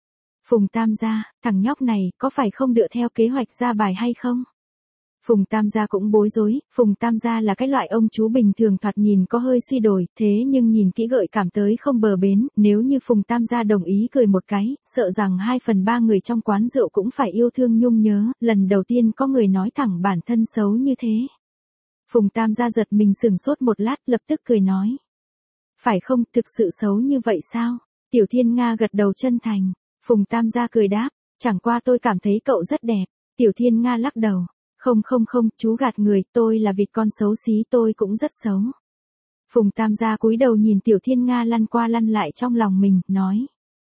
Phùng Tam Gia, thằng nhóc này, có phải không dựa theo kế hoạch ra bài hay không? Phùng Tam Gia cũng bối rối, Phùng Tam Gia là cái loại ông chú bình thường thoạt nhìn có hơi suy đồi, thế nhưng nhìn kỹ gợi cảm tới không bờ bến, nếu như Phùng Tam Gia đồng ý cười một cái, sợ rằng 2/3 người trong quán rượu cũng phải yêu thương nhung nhớ, lần đầu tiên có người nói thẳng bản thân xấu như thế. Phùng Tam Gia giật mình sửng sốt một lát, lập tức cười nói. Phải không, thực sự xấu như vậy sao? Tiểu Thiên Nga gật đầu chân thành, Phùng Tam Gia cười đáp, chẳng qua tôi cảm thấy cậu rất đẹp. Tiểu Thiên Nga lắc đầu. Không, chú gạt người, tôi là vịt con xấu xí, tôi cũng rất xấu. Phùng Tam Gia cúi đầu nhìn Tiểu Thiên Nga lăn qua lăn lại trong lòng mình, nói.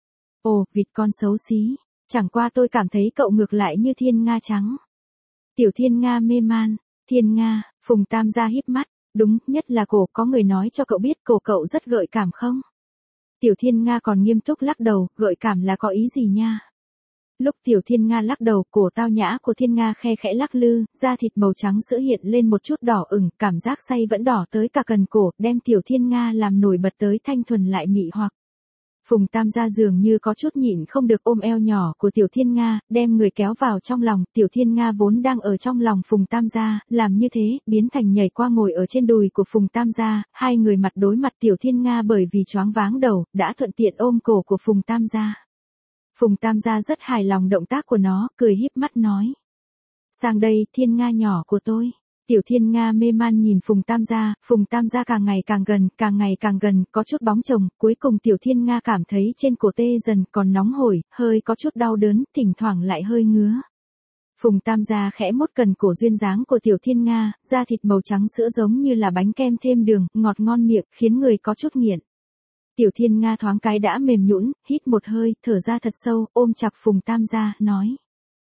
Ồ, vịt con xấu xí, chẳng qua tôi cảm thấy cậu ngược lại như thiên nga trắng. Tiểu Thiên Nga mê man, Thiên Nga, Phùng Tam Gia híp mắt, đúng, nhất là cổ, có người nói cho cậu biết cổ cậu rất gợi cảm không? Tiểu Thiên Nga còn nghiêm túc lắc đầu, gợi cảm là có ý gì nha? Lúc Tiểu Thiên Nga lắc đầu, cổ tao nhã của Thiên Nga khe khẽ lắc lư, da thịt màu trắng sữa hiện lên một chút đỏ ửng, cảm giác say vẫn đỏ tới cả cần cổ, đem Tiểu Thiên Nga làm nổi bật tới thanh thuần lại mị hoặc. Phùng Tam Gia dường như có chút nhịn không được ôm eo nhỏ của Tiểu Thiên Nga, đem người kéo vào trong lòng, Tiểu Thiên Nga vốn đang ở trong lòng Phùng Tam Gia, làm như thế, biến thành nhảy qua ngồi ở trên đùi của Phùng Tam Gia, hai người mặt đối mặt, Tiểu Thiên Nga bởi vì choáng váng đầu, đã thuận tiện ôm cổ của Phùng Tam Gia. Phùng Tam Gia rất hài lòng động tác của nó, cười híp mắt nói. Sang đây, Thiên Nga nhỏ của tôi. Tiểu Thiên Nga mê man nhìn Phùng Tam Gia càng ngày càng gần, có chút bóng chồng, cuối cùng Tiểu Thiên Nga cảm thấy trên cổ tê dần, còn nóng hổi, hơi có chút đau đớn, thỉnh thoảng lại hơi ngứa. Phùng Tam Gia khẽ mốt cần cổ duyên dáng của Tiểu Thiên Nga, da thịt màu trắng sữa giống như là bánh kem thêm đường, ngọt ngon miệng, khiến người có chút nghiện. Tiểu Thiên Nga thoáng cái đã mềm nhũn, hít một hơi, thở ra thật sâu, ôm chặt Phùng Tam Gia, nói.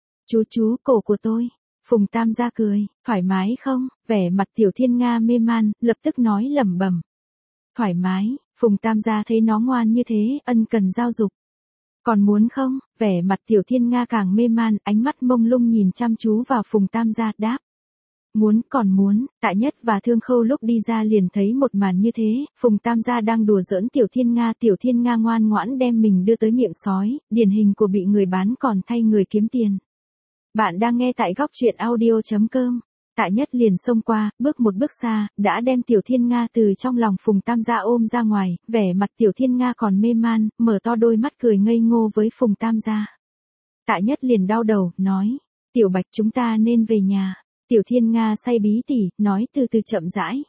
Chú, cổ của tôi. Phùng Tam Gia cười, thoải mái không? Vẻ mặt Tiểu Thiên Nga mê man, lập tức nói lẩm bẩm. thoải mái, Phùng Tam gia thấy nó ngoan như thế, ân cần giao dục. Còn muốn không? Vẻ mặt Tiểu Thiên Nga càng mê man, ánh mắt mông lung nhìn chăm chú vào Phùng Tam gia, đáp. Muốn, còn muốn. Tạ Nhất và Thương Khâu lúc đi ra liền thấy một màn như thế, Phùng Tam gia đang đùa giỡn Tiểu Thiên Nga ngoan ngoãn đem mình đưa tới miệng sói, điển hình của bị người bán còn thay người kiếm tiền. Bạn đang nghe tại góc truyện audio.com. Tạ Nhất liền xông qua, bước một bước xa, đã đem Tiểu Thiên Nga từ trong lòng Phùng Tam gia ôm ra ngoài, vẻ mặt Tiểu Thiên Nga còn mê man, mở to đôi mắt cười ngây ngô với Phùng Tam gia. Tạ Nhất liền đau đầu, nói, Tiểu Bạch chúng ta nên về nhà. Tiểu Thiên Nga say bí tỉ, nói từ từ chậm rãi.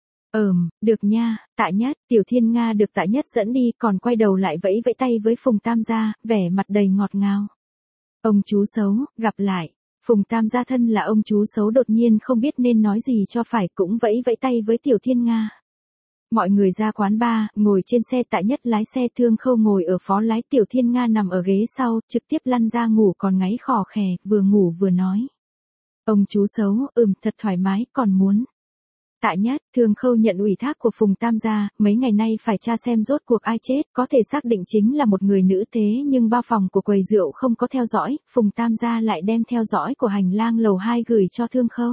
Được nha, Tạ Nhất. Tiểu Thiên Nga được Tạ Nhất dẫn đi, còn quay đầu lại vẫy vẫy tay với Phùng Tam gia, vẻ mặt đầy ngọt ngào. Ông chú xấu, gặp lại. Phùng Tam gia thân là ông chú xấu đột nhiên không biết nên nói gì cho phải, cũng vẫy vẫy tay với Tiểu Thiên Nga. Mọi người ra quán bar, ngồi trên xe, Tạ Nhất lái xe, Thương Khâu ngồi ở phó lái, Tiểu Thiên Nga nằm ở ghế sau, trực tiếp lăn ra ngủ, còn ngáy khò khè, vừa ngủ vừa nói. Ông chú xấu, thật thoải mái, còn muốn. Tạ Nhất, Thương Khâu nhận ủy thác của Phùng Tam gia, mấy ngày nay phải tra xem rốt cuộc ai chết, có thể xác định chính là một người nữ, thế nhưng bao phòng của quầy rượu không có theo dõi, Phùng Tam gia lại đem theo dõi của hành lang lầu 2 gửi cho Thương Khâu.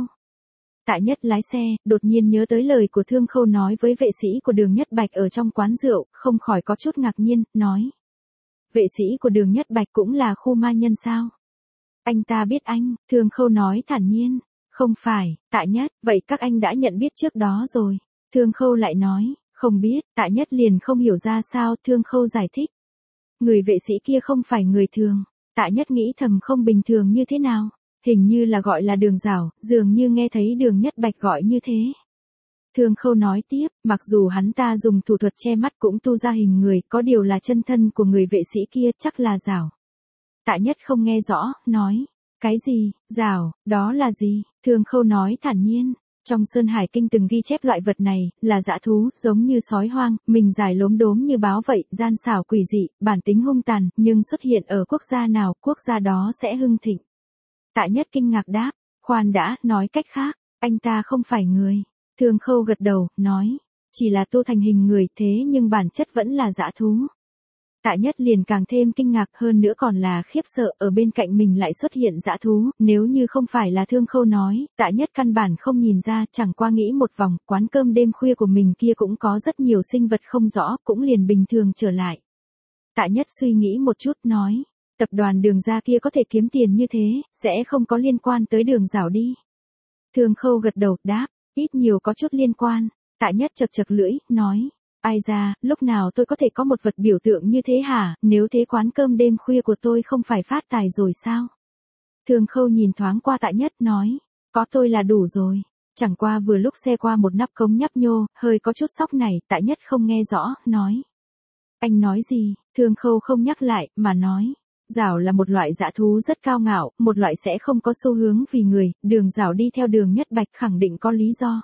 Tạ Nhất lái xe, đột nhiên nhớ tới lời của Thương Khâu nói với vệ sĩ của Đường Nhất Bạch ở trong quán rượu, không khỏi có chút ngạc nhiên, nói. Vệ sĩ của Đường Nhất Bạch cũng là khu ma nhân sao? Anh ta biết anh, Thương Khâu nói thản nhiên. Không phải, Tạ Nhất, vậy các anh đã nhận biết trước đó rồi. Thương Khâu lại nói, không biết, Tạ Nhất liền không hiểu ra sao, Thương Khâu giải thích. Người vệ sĩ kia không phải người thường. Tạ Nhất nghĩ thầm không bình thường như thế nào. Hình như là gọi là Đường Giảo, dường như nghe thấy Đường Nhất Bạch gọi như thế. Thương Khâu nói tiếp, mặc dù hắn ta dùng thủ thuật che mắt cũng tu ra hình người, có điều là chân thân của người vệ sĩ kia chắc là Giảo. Tạ Nhất không nghe rõ, nói. Cái gì, Giảo, đó là gì? Thương Khâu nói thản nhiên. Trong Sơn Hải Kinh từng ghi chép loại vật này, là dã thú, giống như sói hoang, mình dài lốm đốm như báo vậy, gian xảo quỷ dị, bản tính hung tàn, nhưng xuất hiện ở quốc gia nào, quốc gia đó sẽ hưng thịnh. Tạ Nhất kinh ngạc đáp, khoan đã, nói cách khác, anh ta không phải người. Thương Khâu gật đầu, nói, chỉ là tu thành hình người, thế nhưng bản chất vẫn là dã thú. Tạ Nhất liền càng thêm kinh ngạc, hơn nữa còn là khiếp sợ, ở bên cạnh mình lại xuất hiện dã thú, nếu như không phải là Thương Khâu nói, Tạ Nhất căn bản không nhìn ra, chẳng qua nghĩ một vòng, quán cơm đêm khuya của mình kia cũng có rất nhiều sinh vật không rõ, cũng liền bình thường trở lại. Tạ Nhất suy nghĩ một chút, nói, tập đoàn Đường gia kia có thể kiếm tiền như thế, sẽ không có liên quan tới Đường Giảo đi. Thương Khâu gật đầu, đáp, ít nhiều có chút liên quan. Tạ Nhất chật chật lưỡi, nói. Ai ra, lúc nào tôi có thể có một vật biểu tượng như thế hả, nếu thế quán cơm đêm khuya của tôi không phải phát tài rồi sao? Thương Khâu nhìn thoáng qua Tạ Nhất, nói, có tôi là đủ rồi. Chẳng qua vừa lúc xe qua một nắp cống nhấp nhô, hơi có chút sóc này, Tạ Nhất không nghe rõ, nói. Anh nói gì? Thương Khâu không nhắc lại, mà nói. Giảo là một loại dã thú rất cao ngạo, một loại sẽ không có xu hướng vì người, Đường Giảo đi theo Đường Nhất Bạch khẳng định có lý do.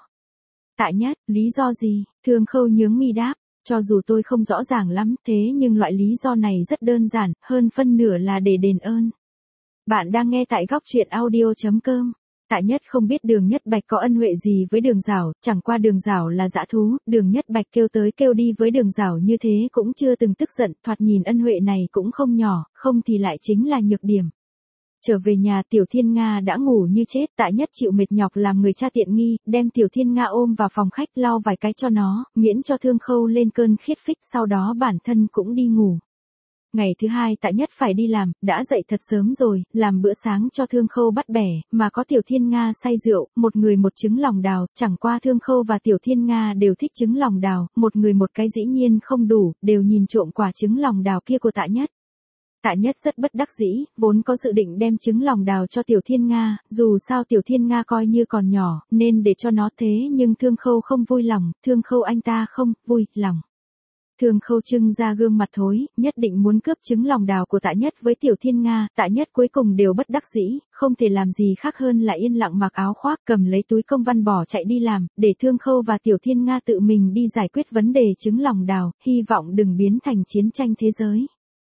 Tạ Nhất, lý do gì? Thương Khâu nhướng mi đáp, cho dù tôi không rõ ràng lắm, thế nhưng loại lý do này rất đơn giản, hơn phân nửa là để đền ơn. Bạn đang nghe tại góc truyện audio.com. Tạ Nhất không biết Đường Nhất Bạch có ân huệ gì với Đường Giảo, chẳng qua Đường Giảo là dã thú, Đường Nhất Bạch kêu tới kêu đi với Đường Giảo như thế cũng chưa từng tức giận, thoạt nhìn ân huệ này cũng không nhỏ, không thì lại chính là nhược điểm. Trở về nhà, Tiểu Thiên Nga đã ngủ như chết, Tạ Nhất chịu mệt nhọc làm người cha tiện nghi, đem Tiểu Thiên Nga ôm vào phòng khách lau vài cái cho nó, miễn cho Thương Khâu lên cơn khiết phích, sau đó bản thân cũng đi ngủ. Ngày thứ hai Tạ Nhất phải đi làm, đã dậy thật sớm rồi, làm bữa sáng cho Thương Khâu bắt bẻ, mà có Tiểu Thiên Nga say rượu, một người một trứng lòng đào, chẳng qua Thương Khâu và Tiểu Thiên Nga đều thích trứng lòng đào, một người một cái dĩ nhiên không đủ, đều nhìn trộm quả trứng lòng đào kia của Tạ Nhất. Tạ Nhất rất bất đắc dĩ, vốn có dự định đem trứng lòng đào cho Tiểu Thiên Nga, dù sao Tiểu Thiên Nga coi như còn nhỏ, nên để cho nó thế nhưng Thương Khâu không vui lòng, Thương Khâu anh ta không vui lòng. Thương Khâu trưng ra gương mặt thối, nhất định muốn cướp trứng lòng đào của Tạ Nhất với Tiểu Thiên Nga, Tạ Nhất cuối cùng đều bất đắc dĩ, không thể làm gì khác hơn là yên lặng mặc áo khoác, cầm lấy túi công văn bỏ chạy đi làm, để Thương Khâu và Tiểu Thiên Nga tự mình đi giải quyết vấn đề trứng lòng đào, hy vọng đừng biến thành chiến tranh thế giới.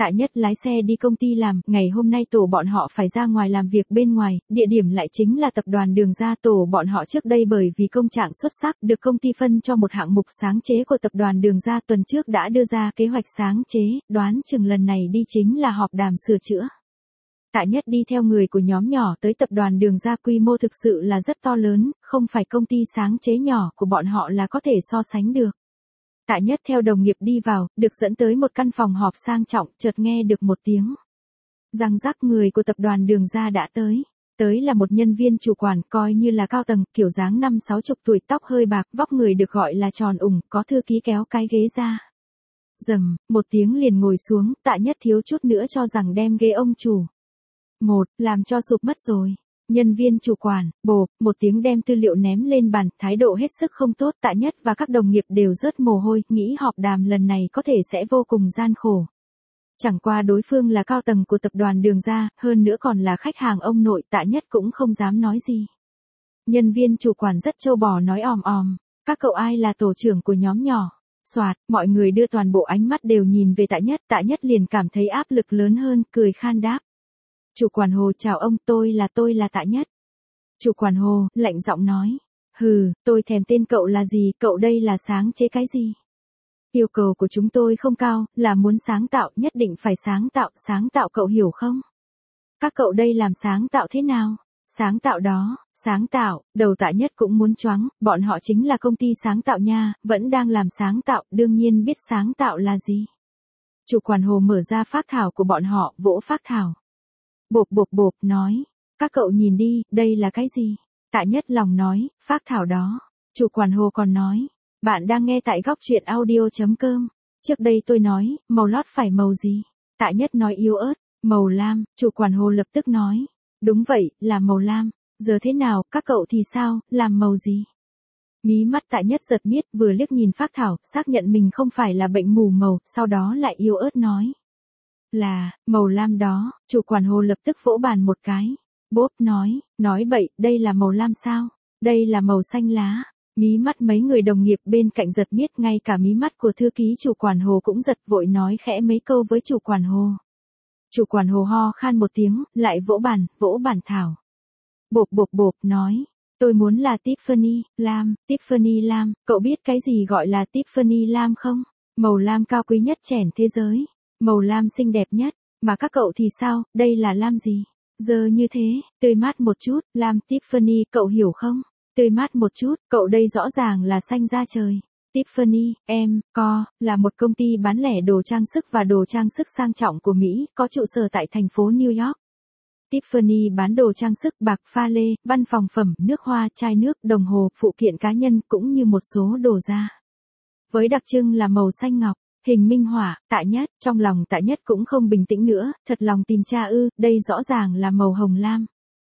Tạ Nhất lái xe đi công ty làm, ngày hôm nay tổ bọn họ phải ra ngoài làm việc bên ngoài, địa điểm lại chính là tập đoàn Đường Ra. Tổ bọn họ trước đây bởi vì công trạng xuất sắc được công ty phân cho một hạng mục sáng chế của tập đoàn Đường Ra, tuần trước đã đưa ra kế hoạch sáng chế, đoán chừng lần này đi chính là họp đàm sửa chữa. Tạ Nhất đi theo người của nhóm nhỏ tới tập đoàn Đường Ra, quy mô thực sự là rất to lớn, không phải công ty sáng chế nhỏ của bọn họ là có thể so sánh được. Tạ Nhất theo đồng nghiệp đi vào, được dẫn tới một căn phòng họp sang trọng, chợt nghe được một tiếng răng rắc, người của tập đoàn Đường Ra đã tới. Tới là một nhân viên chủ quản, coi như là cao tầng, kiểu dáng 50-60 tuổi, tóc hơi bạc, vóc người được gọi là tròn ủng, có thư ký kéo cái ghế ra. Rầm, một tiếng liền ngồi xuống, Tạ Nhất thiếu chút nữa cho rằng đem ghế ông chủ làm cho sụp mất rồi. Nhân viên chủ quản, bộp, một tiếng đem tư liệu ném lên bàn, thái độ hết sức không tốt. Tạ Nhất và các đồng nghiệp đều rớt mồ hôi, nghĩ họp đàm lần này có thể sẽ vô cùng gian khổ. Chẳng qua đối phương là cao tầng của tập đoàn Đường Ra, hơn nữa còn là khách hàng ông nội, Tạ Nhất cũng không dám nói gì. Nhân viên chủ quản rất trâu bò nói òm òm, các cậu ai là tổ trưởng của nhóm nhỏ? Soạt, mọi người đưa toàn bộ ánh mắt đều nhìn về Tạ Nhất liền cảm thấy áp lực lớn hơn, cười khan đáp. Chủ quản Hồ, chào ông, tôi là Tạ Nhất. Chủ quản Hồ, lạnh giọng nói. Hừ, tôi thèm tên cậu là gì, cậu đây là sáng chế cái gì? Yêu cầu của chúng tôi không cao, là muốn sáng tạo, nhất định phải sáng tạo cậu hiểu không? Các cậu đây làm sáng tạo thế nào? Sáng tạo đó, sáng tạo, đầu Tạ Nhất cũng muốn choáng, bọn họ chính là công ty sáng tạo nha, vẫn đang làm sáng tạo, đương nhiên biết sáng tạo là gì. Chủ quản Hồ mở ra phác thảo của bọn họ, vỗ phác thảo. Bộp, nói, các cậu nhìn đi, đây là cái gì? Tạ Nhất lòng nói, phác thảo đó. Chủ quản Hồ còn nói, bạn đang nghe tại góc truyện audio.com. Trước đây tôi nói, màu lót phải màu gì? Tạ Nhất nói yếu ớt, màu lam. Chủ quản Hồ lập tức nói, đúng vậy, là màu lam. Giờ thế nào, các cậu thì sao, làm màu gì? Mí mắt Tạ Nhất giật miết, vừa liếc nhìn phác thảo, xác nhận mình không phải là bệnh mù màu, sau đó lại yếu ớt nói. Là, màu lam đó. Chủ quản Hồ lập tức vỗ bàn một cái. Bốp nói bậy, đây là màu lam sao? Đây là màu xanh lá. Mí mắt mấy người đồng nghiệp bên cạnh giật miết, ngay cả mí mắt của thư ký chủ quản Hồ cũng giật, vội nói khẽ mấy câu với chủ quản Hồ. Chủ quản Hồ ho khan một tiếng, lại vỗ bàn thảo. Bộp, nói, tôi muốn là Tiffany lam, cậu biết cái gì gọi là Tiffany lam không? Màu lam cao quý nhất trên thế giới. Màu lam xinh đẹp nhất, mà các cậu thì sao, đây là lam gì? Giờ như thế, tươi mát một chút, lam Tiffany, cậu hiểu không? Tươi mát một chút, cậu đây rõ ràng là xanh da trời. Tiffany, là một công ty bán lẻ đồ trang sức và đồ trang sức sang trọng của Mỹ, có trụ sở tại thành phố New York. Tiffany bán đồ trang sức bạc, pha lê, văn phòng phẩm, nước hoa, chai nước, đồng hồ, phụ kiện cá nhân cũng như một số đồ da. Với đặc trưng là màu xanh ngọc. Hình minh họa, Tạ Nhất, trong lòng Tạ Nhất cũng không bình tĩnh nữa, thật lòng tìm tra đây rõ ràng là màu hồng lam.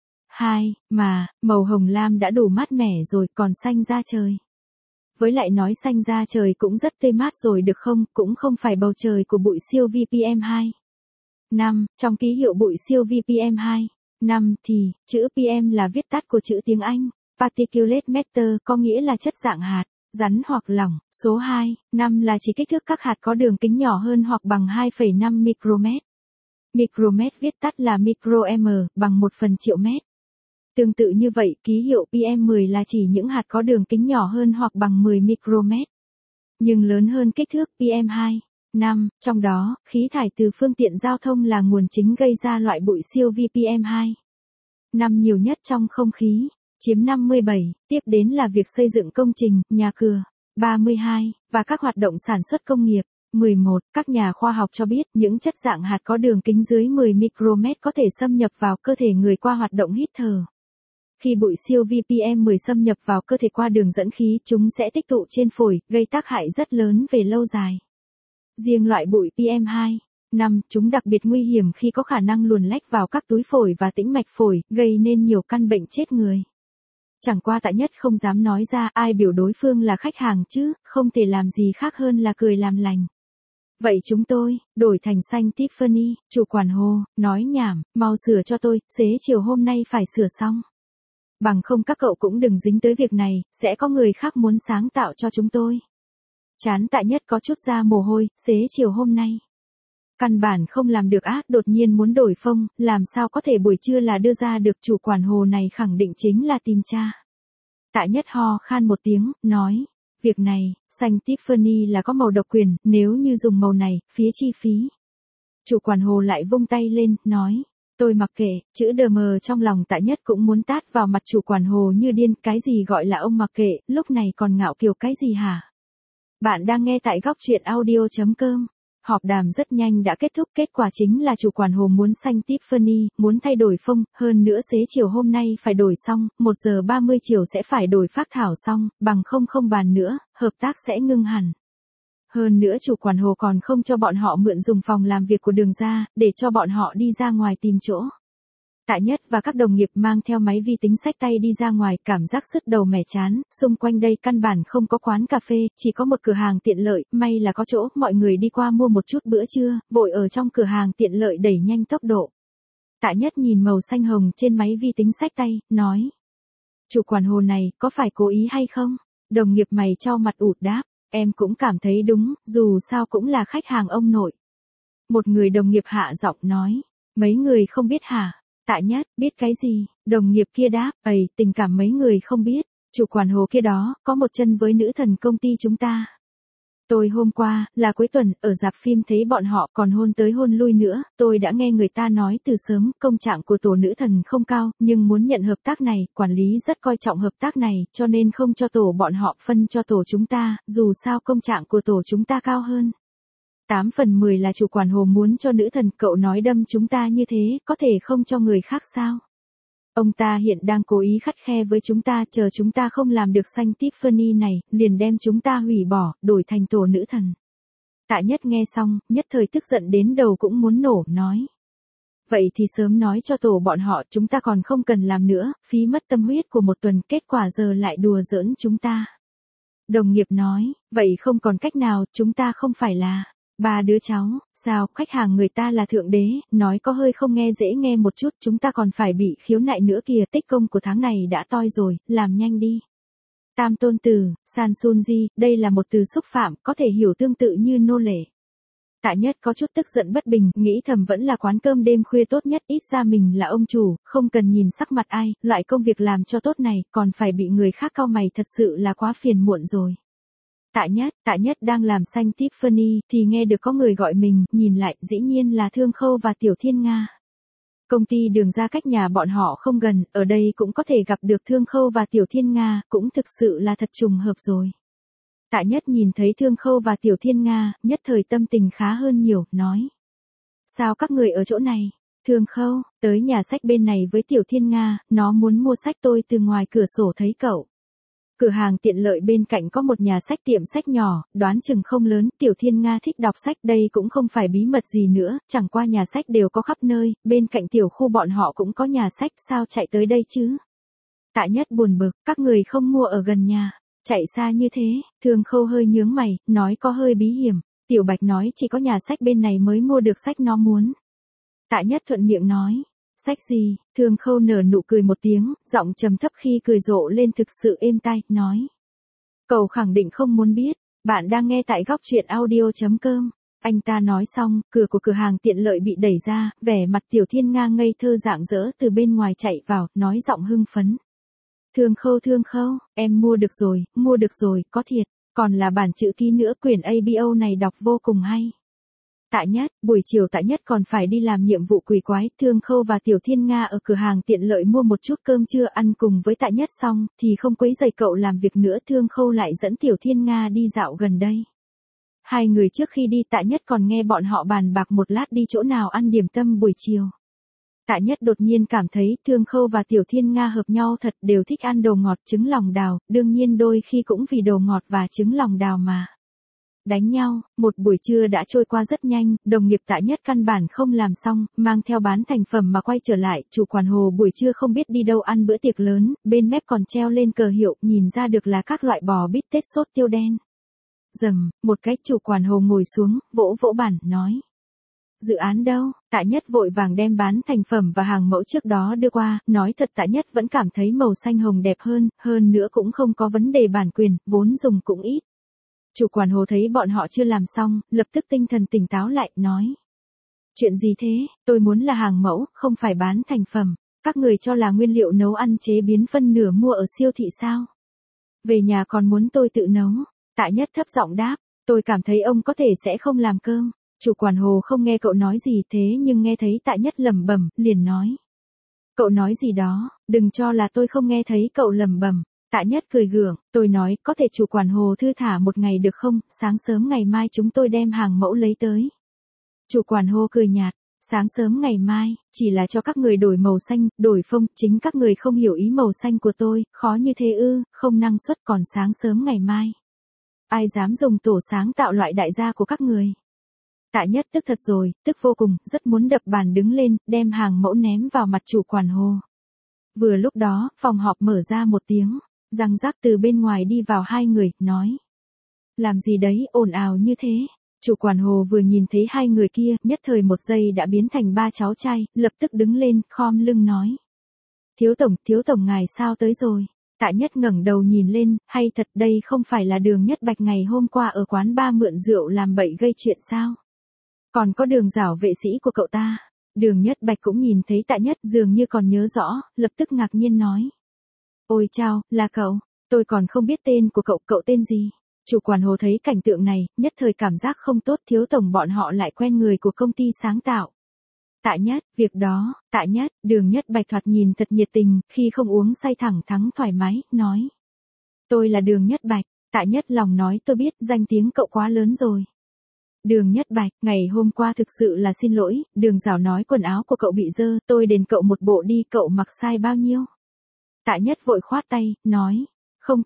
Mà, màu hồng lam đã đủ mát mẻ rồi, còn xanh da trời. Với lại nói xanh da trời cũng rất tươi mát rồi được không, cũng không phải bầu trời của bụi siêu VPM2. Trong ký hiệu bụi siêu VPM2. Thì, chữ PM là viết tắt của chữ tiếng Anh. Particulate matter có nghĩa là chất dạng hạt. Rắn hoặc lỏng. Số 2, 5 là chỉ kích thước các hạt có đường kính nhỏ hơn hoặc bằng 2,5 micromet. Micromet viết tắt là micro-m, bằng 1/1.000.000 mét. Tương tự như vậy, ký hiệu PM10 là chỉ những hạt có đường kính nhỏ hơn hoặc bằng 10 micromet, nhưng lớn hơn kích thước PM2. Trong đó, khí thải từ phương tiện giao thông là nguồn chính gây ra loại bụi siêu VPM2. Nhiều nhất trong không khí. Chiếm 57, tiếp đến là việc xây dựng công trình, nhà cửa, 32, và các hoạt động sản xuất công nghiệp, 11. Các nhà khoa học cho biết những chất dạng hạt có đường kính dưới 10 micromet có thể xâm nhập vào cơ thể người qua hoạt động hít thở. Khi bụi siêu VPM10 xâm nhập vào cơ thể qua đường dẫn khí, chúng sẽ tích tụ trên phổi, gây tác hại rất lớn về lâu dài. Riêng loại bụi PM2, chúng đặc biệt nguy hiểm khi có khả năng luồn lách vào các túi phổi và tĩnh mạch phổi, gây nên nhiều căn bệnh chết người. Chẳng qua Tạ Nhất không dám nói ra, ai biểu đối phương là khách hàng chứ, không thể làm gì khác hơn là cười làm lành. Vậy chúng tôi, đổi thành xanh Tiffany. Chủ quản Hồ, nói nhảm, mau sửa cho tôi, xế chiều hôm nay phải sửa xong. Bằng không các cậu cũng đừng dính tới việc này, sẽ có người khác muốn sáng tạo cho chúng tôi. Trán Tạ Nhất có chút ra mồ hôi, xế chiều hôm nay. Căn bản không làm được á, đột nhiên muốn đổi phông, làm sao có thể buổi trưa là đưa ra được, chủ quản hồ này khẳng định chính là tìm cha. Tạ Nhất ho khan một tiếng, nói, việc này, xanh Tiffany là có màu độc quyền, nếu như dùng màu này, phía chi phí. Chủ quản hồ lại vung tay lên, nói, tôi mặc kệ, chữ đờ mờ trong lòng Tạ Nhất cũng muốn tát vào mặt chủ quản hồ như điên, cái gì gọi là ông mặc kệ, lúc này còn ngạo kiều cái gì hả? Bạn đang nghe tại góc truyện audio.com. Họp đàm rất nhanh đã kết thúc, kết quả chính là chủ quản hồ muốn xanh Tiffany, muốn thay đổi phông, hơn nữa xế chiều hôm nay phải đổi xong, 1 giờ 30 chiều sẽ phải đổi phác thảo xong, bằng không bàn nữa, hợp tác sẽ ngưng hẳn. Hơn nữa chủ quản hồ còn không cho bọn họ mượn dùng phòng làm việc của Đường ra, để cho bọn họ đi ra ngoài tìm chỗ. Tạ Nhất và các đồng nghiệp mang theo máy vi tính xách tay đi ra ngoài, cảm giác sứt đầu mẻ chán, xung quanh đây căn bản không có quán cà phê, chỉ có một cửa hàng tiện lợi, may là có chỗ, mọi người đi qua mua một chút bữa trưa, vội ở trong cửa hàng tiện lợi đẩy nhanh tốc độ. Tạ Nhất nhìn màu xanh hồng trên máy vi tính xách tay, nói. Chủ quản hồ này, có phải cố ý hay không? Đồng nghiệp mày cho mặt ụt đáp, em cũng cảm thấy đúng, dù sao cũng là khách hàng ông nội. Một người đồng nghiệp hạ giọng nói, mấy người không biết hả? Tạ Nhất, biết cái gì? Đồng nghiệp kia đáp, tình cảm mấy người không biết, chủ quản hồ kia đó, có một chân với nữ thần công ty chúng ta. Tôi hôm qua, là cuối tuần, ở rạp phim thấy bọn họ còn hôn tới hôn lui nữa, tôi đã nghe người ta nói từ sớm, công trạng của tổ nữ thần không cao, nhưng muốn nhận hợp tác này, quản lý rất coi trọng hợp tác này, cho nên không cho tổ bọn họ phân cho tổ chúng ta, dù sao công trạng của tổ chúng ta cao hơn. 8 phần 10 là chủ quản hồ muốn cho nữ thần, cậu nói đâm chúng ta như thế, có thể không cho người khác sao? Ông ta hiện đang cố ý khắt khe với chúng ta, chờ chúng ta không làm được xanh Tiffany này, liền đem chúng ta hủy bỏ, đổi thành tổ nữ thần. Tạ Nhất nghe xong, nhất thời tức giận đến đầu cũng muốn nổ, nói. Vậy thì sớm nói cho tổ bọn họ, chúng ta còn không cần làm nữa, phí mất tâm huyết của một tuần, kết quả giờ lại đùa giỡn chúng ta. Đồng nghiệp nói, vậy không còn cách nào, chúng ta không phải là 3 đứa cháu, sao, khách hàng người ta là thượng đế, nói có hơi không nghe dễ nghe một chút, chúng ta còn phải bị khiếu nại nữa kìa, tích công của tháng này đã toi rồi, làm nhanh đi. Tam tôn tử, San Sunji, đây là một từ xúc phạm, có thể hiểu tương tự như nô lệ. Tạ Nhất có chút tức giận bất bình, nghĩ thầm vẫn là quán cơm đêm khuya tốt nhất, ít ra mình là ông chủ, không cần nhìn sắc mặt ai, loại công việc làm cho tốt này, còn phải bị người khác cau mày, thật sự là quá phiền muộn rồi. Tạ Nhất đang làm xanh Tiffany, thì nghe được có người gọi mình, nhìn lại, dĩ nhiên là Thương Khâu và Tiểu Thiên Nga. Công ty Đường ra cách nhà bọn họ không gần, ở đây cũng có thể gặp được Thương Khâu và Tiểu Thiên Nga, cũng thực sự là thật trùng hợp rồi. Tạ Nhất nhìn thấy Thương Khâu và Tiểu Thiên Nga, nhất thời tâm tình khá hơn nhiều, nói. Sao các người ở chỗ này? Thương Khâu, tới nhà sách bên này với Tiểu Thiên Nga, nó muốn mua sách, tôi từ ngoài cửa sổ thấy cậu. Cửa hàng tiện lợi bên cạnh có một nhà sách, tiệm sách nhỏ, đoán chừng không lớn, Tiểu Thiên Nga thích đọc sách, đây cũng không phải bí mật gì nữa, chẳng qua nhà sách đều có khắp nơi, bên cạnh tiểu khu bọn họ cũng có nhà sách, sao chạy tới đây chứ? Tạ Nhất buồn bực, các người không mua ở gần nhà, chạy xa như thế, Thương Khâu hơi nhướng mày, nói có hơi bí hiểm, Tiểu Bạch nói chỉ có nhà sách bên này mới mua được sách nó muốn. Tạ Nhất thuận miệng nói. Sách gì? Thương Khâu nở nụ cười một tiếng, giọng trầm thấp khi cười rộ lên thực sự êm tai, nói. Cậu khẳng định không muốn biết, bạn đang nghe tại góc truyện audio.com. Anh ta nói xong, cửa của cửa hàng tiện lợi bị đẩy ra, vẻ mặt Tiểu Thiên Nga ngây thơ rạng rỡ từ bên ngoài chạy vào, nói giọng hưng phấn. Thương Khâu, em mua được rồi, có thiệt, còn là bản chữ ký nữa, quyển ABO này đọc vô cùng hay. Tạ Nhất, buổi chiều Tạ Nhất còn phải đi làm nhiệm vụ quỷ quái, Thương Khâu và Tiểu Thiên Nga ở cửa hàng tiện lợi mua một chút cơm trưa ăn cùng với Tạ Nhất xong, thì không quấy rầy cậu làm việc nữa, Thương Khâu lại dẫn Tiểu Thiên Nga đi dạo gần đây. Hai người trước khi đi Tạ Nhất còn nghe bọn họ bàn bạc một lát đi chỗ nào ăn điểm tâm buổi chiều. Tạ Nhất đột nhiên cảm thấy Thương Khâu và Tiểu Thiên Nga hợp nhau thật, đều thích ăn đồ ngọt, trứng lòng đào, đương nhiên đôi khi cũng vì đồ ngọt và trứng lòng đào mà. Đánh nhau, một buổi trưa đã trôi qua rất nhanh, đồng nghiệp Tạ Nhất căn bản không làm xong, mang theo bán thành phẩm mà quay trở lại, chủ quản hồ buổi trưa không biết đi đâu ăn bữa tiệc lớn, bên mép còn treo lên cờ hiệu, nhìn ra được là các loại bò bít tết sốt tiêu đen. Dầm, một cái chủ quản hồ ngồi xuống, vỗ vỗ bàn, nói. Dự án đâu? Tạ Nhất vội vàng đem bán thành phẩm và hàng mẫu trước đó đưa qua, nói thật Tạ Nhất vẫn cảm thấy màu xanh hồng đẹp hơn nữa cũng không có vấn đề bản quyền, vốn dùng cũng ít. Chủ quản hồ thấy bọn họ chưa làm xong, lập tức tinh thần tỉnh táo lại, nói. Chuyện gì thế, tôi muốn là hàng mẫu, không phải bán thành phẩm. Các người cho là nguyên liệu nấu ăn chế biến phân nửa mua ở siêu thị sao? Về nhà còn muốn tôi tự nấu. Tạ Nhất thấp giọng đáp, tôi cảm thấy ông có thể sẽ không làm cơm. Chủ quản Hồ không nghe cậu nói gì thế nhưng nghe thấy Tạ Nhất lẩm bẩm, liền nói. Cậu nói gì đó, đừng cho là tôi không nghe thấy cậu lẩm bẩm. Tạ Nhất cười gượng, tôi nói có thể chủ quản Hồ thư thả một ngày được không, sáng sớm ngày mai chúng tôi đem hàng mẫu lấy tới. Chủ quản Hồ cười nhạt, sáng sớm ngày mai, chỉ là cho các người đổi màu xanh, đổi phông, chính các người không hiểu ý màu xanh của tôi, khó như thế ư, không năng suất còn sáng sớm ngày mai. Ai dám dùng tổ sáng tạo loại đại gia của các người. Tạ Nhất tức thật rồi, tức vô cùng, rất muốn đập bàn đứng lên, đem hàng mẫu ném vào mặt chủ quản Hồ. Vừa lúc đó, phòng họp mở ra một tiếng, răng rắc từ bên ngoài đi vào hai người, nói. Làm gì đấy, ồn ào như thế. Chủ quản Hồ vừa nhìn thấy hai người kia, nhất thời một giây đã biến thành ba cháu trai, lập tức đứng lên, khom lưng nói. Thiếu tổng ngài sao tới rồi? Tạ Nhất ngẩng đầu nhìn lên, hay thật đây không phải là Đường Nhất Bạch ngày hôm qua ở quán ba mượn rượu làm bậy gây chuyện sao? Còn có Đường Giảo vệ sĩ của cậu ta. Đường Nhất Bạch cũng nhìn thấy Tạ Nhất dường như còn nhớ rõ, lập tức ngạc nhiên nói. Ôi chao, là cậu, tôi còn không biết tên của cậu tên gì? Chủ quản Hồ thấy cảnh tượng này, nhất thời cảm giác không tốt, thiếu tổng bọn họ lại quen người của công ty sáng tạo. Tạ Nhất, việc đó, Tạ Nhất, Đường Nhất Bạch thoạt nhìn thật nhiệt tình, khi không uống say thẳng thắn thoải mái, nói. Tôi là Đường Nhất Bạch, Tạ Nhất lòng nói tôi biết, danh tiếng cậu quá lớn rồi. Đường Nhất Bạch, ngày hôm qua thực sự là xin lỗi, Đường Giảo nói quần áo của cậu bị dơ, tôi đền cậu một bộ đi, cậu mặc sai bao nhiêu? Tạ Nhất vội khoát tay, nói. Không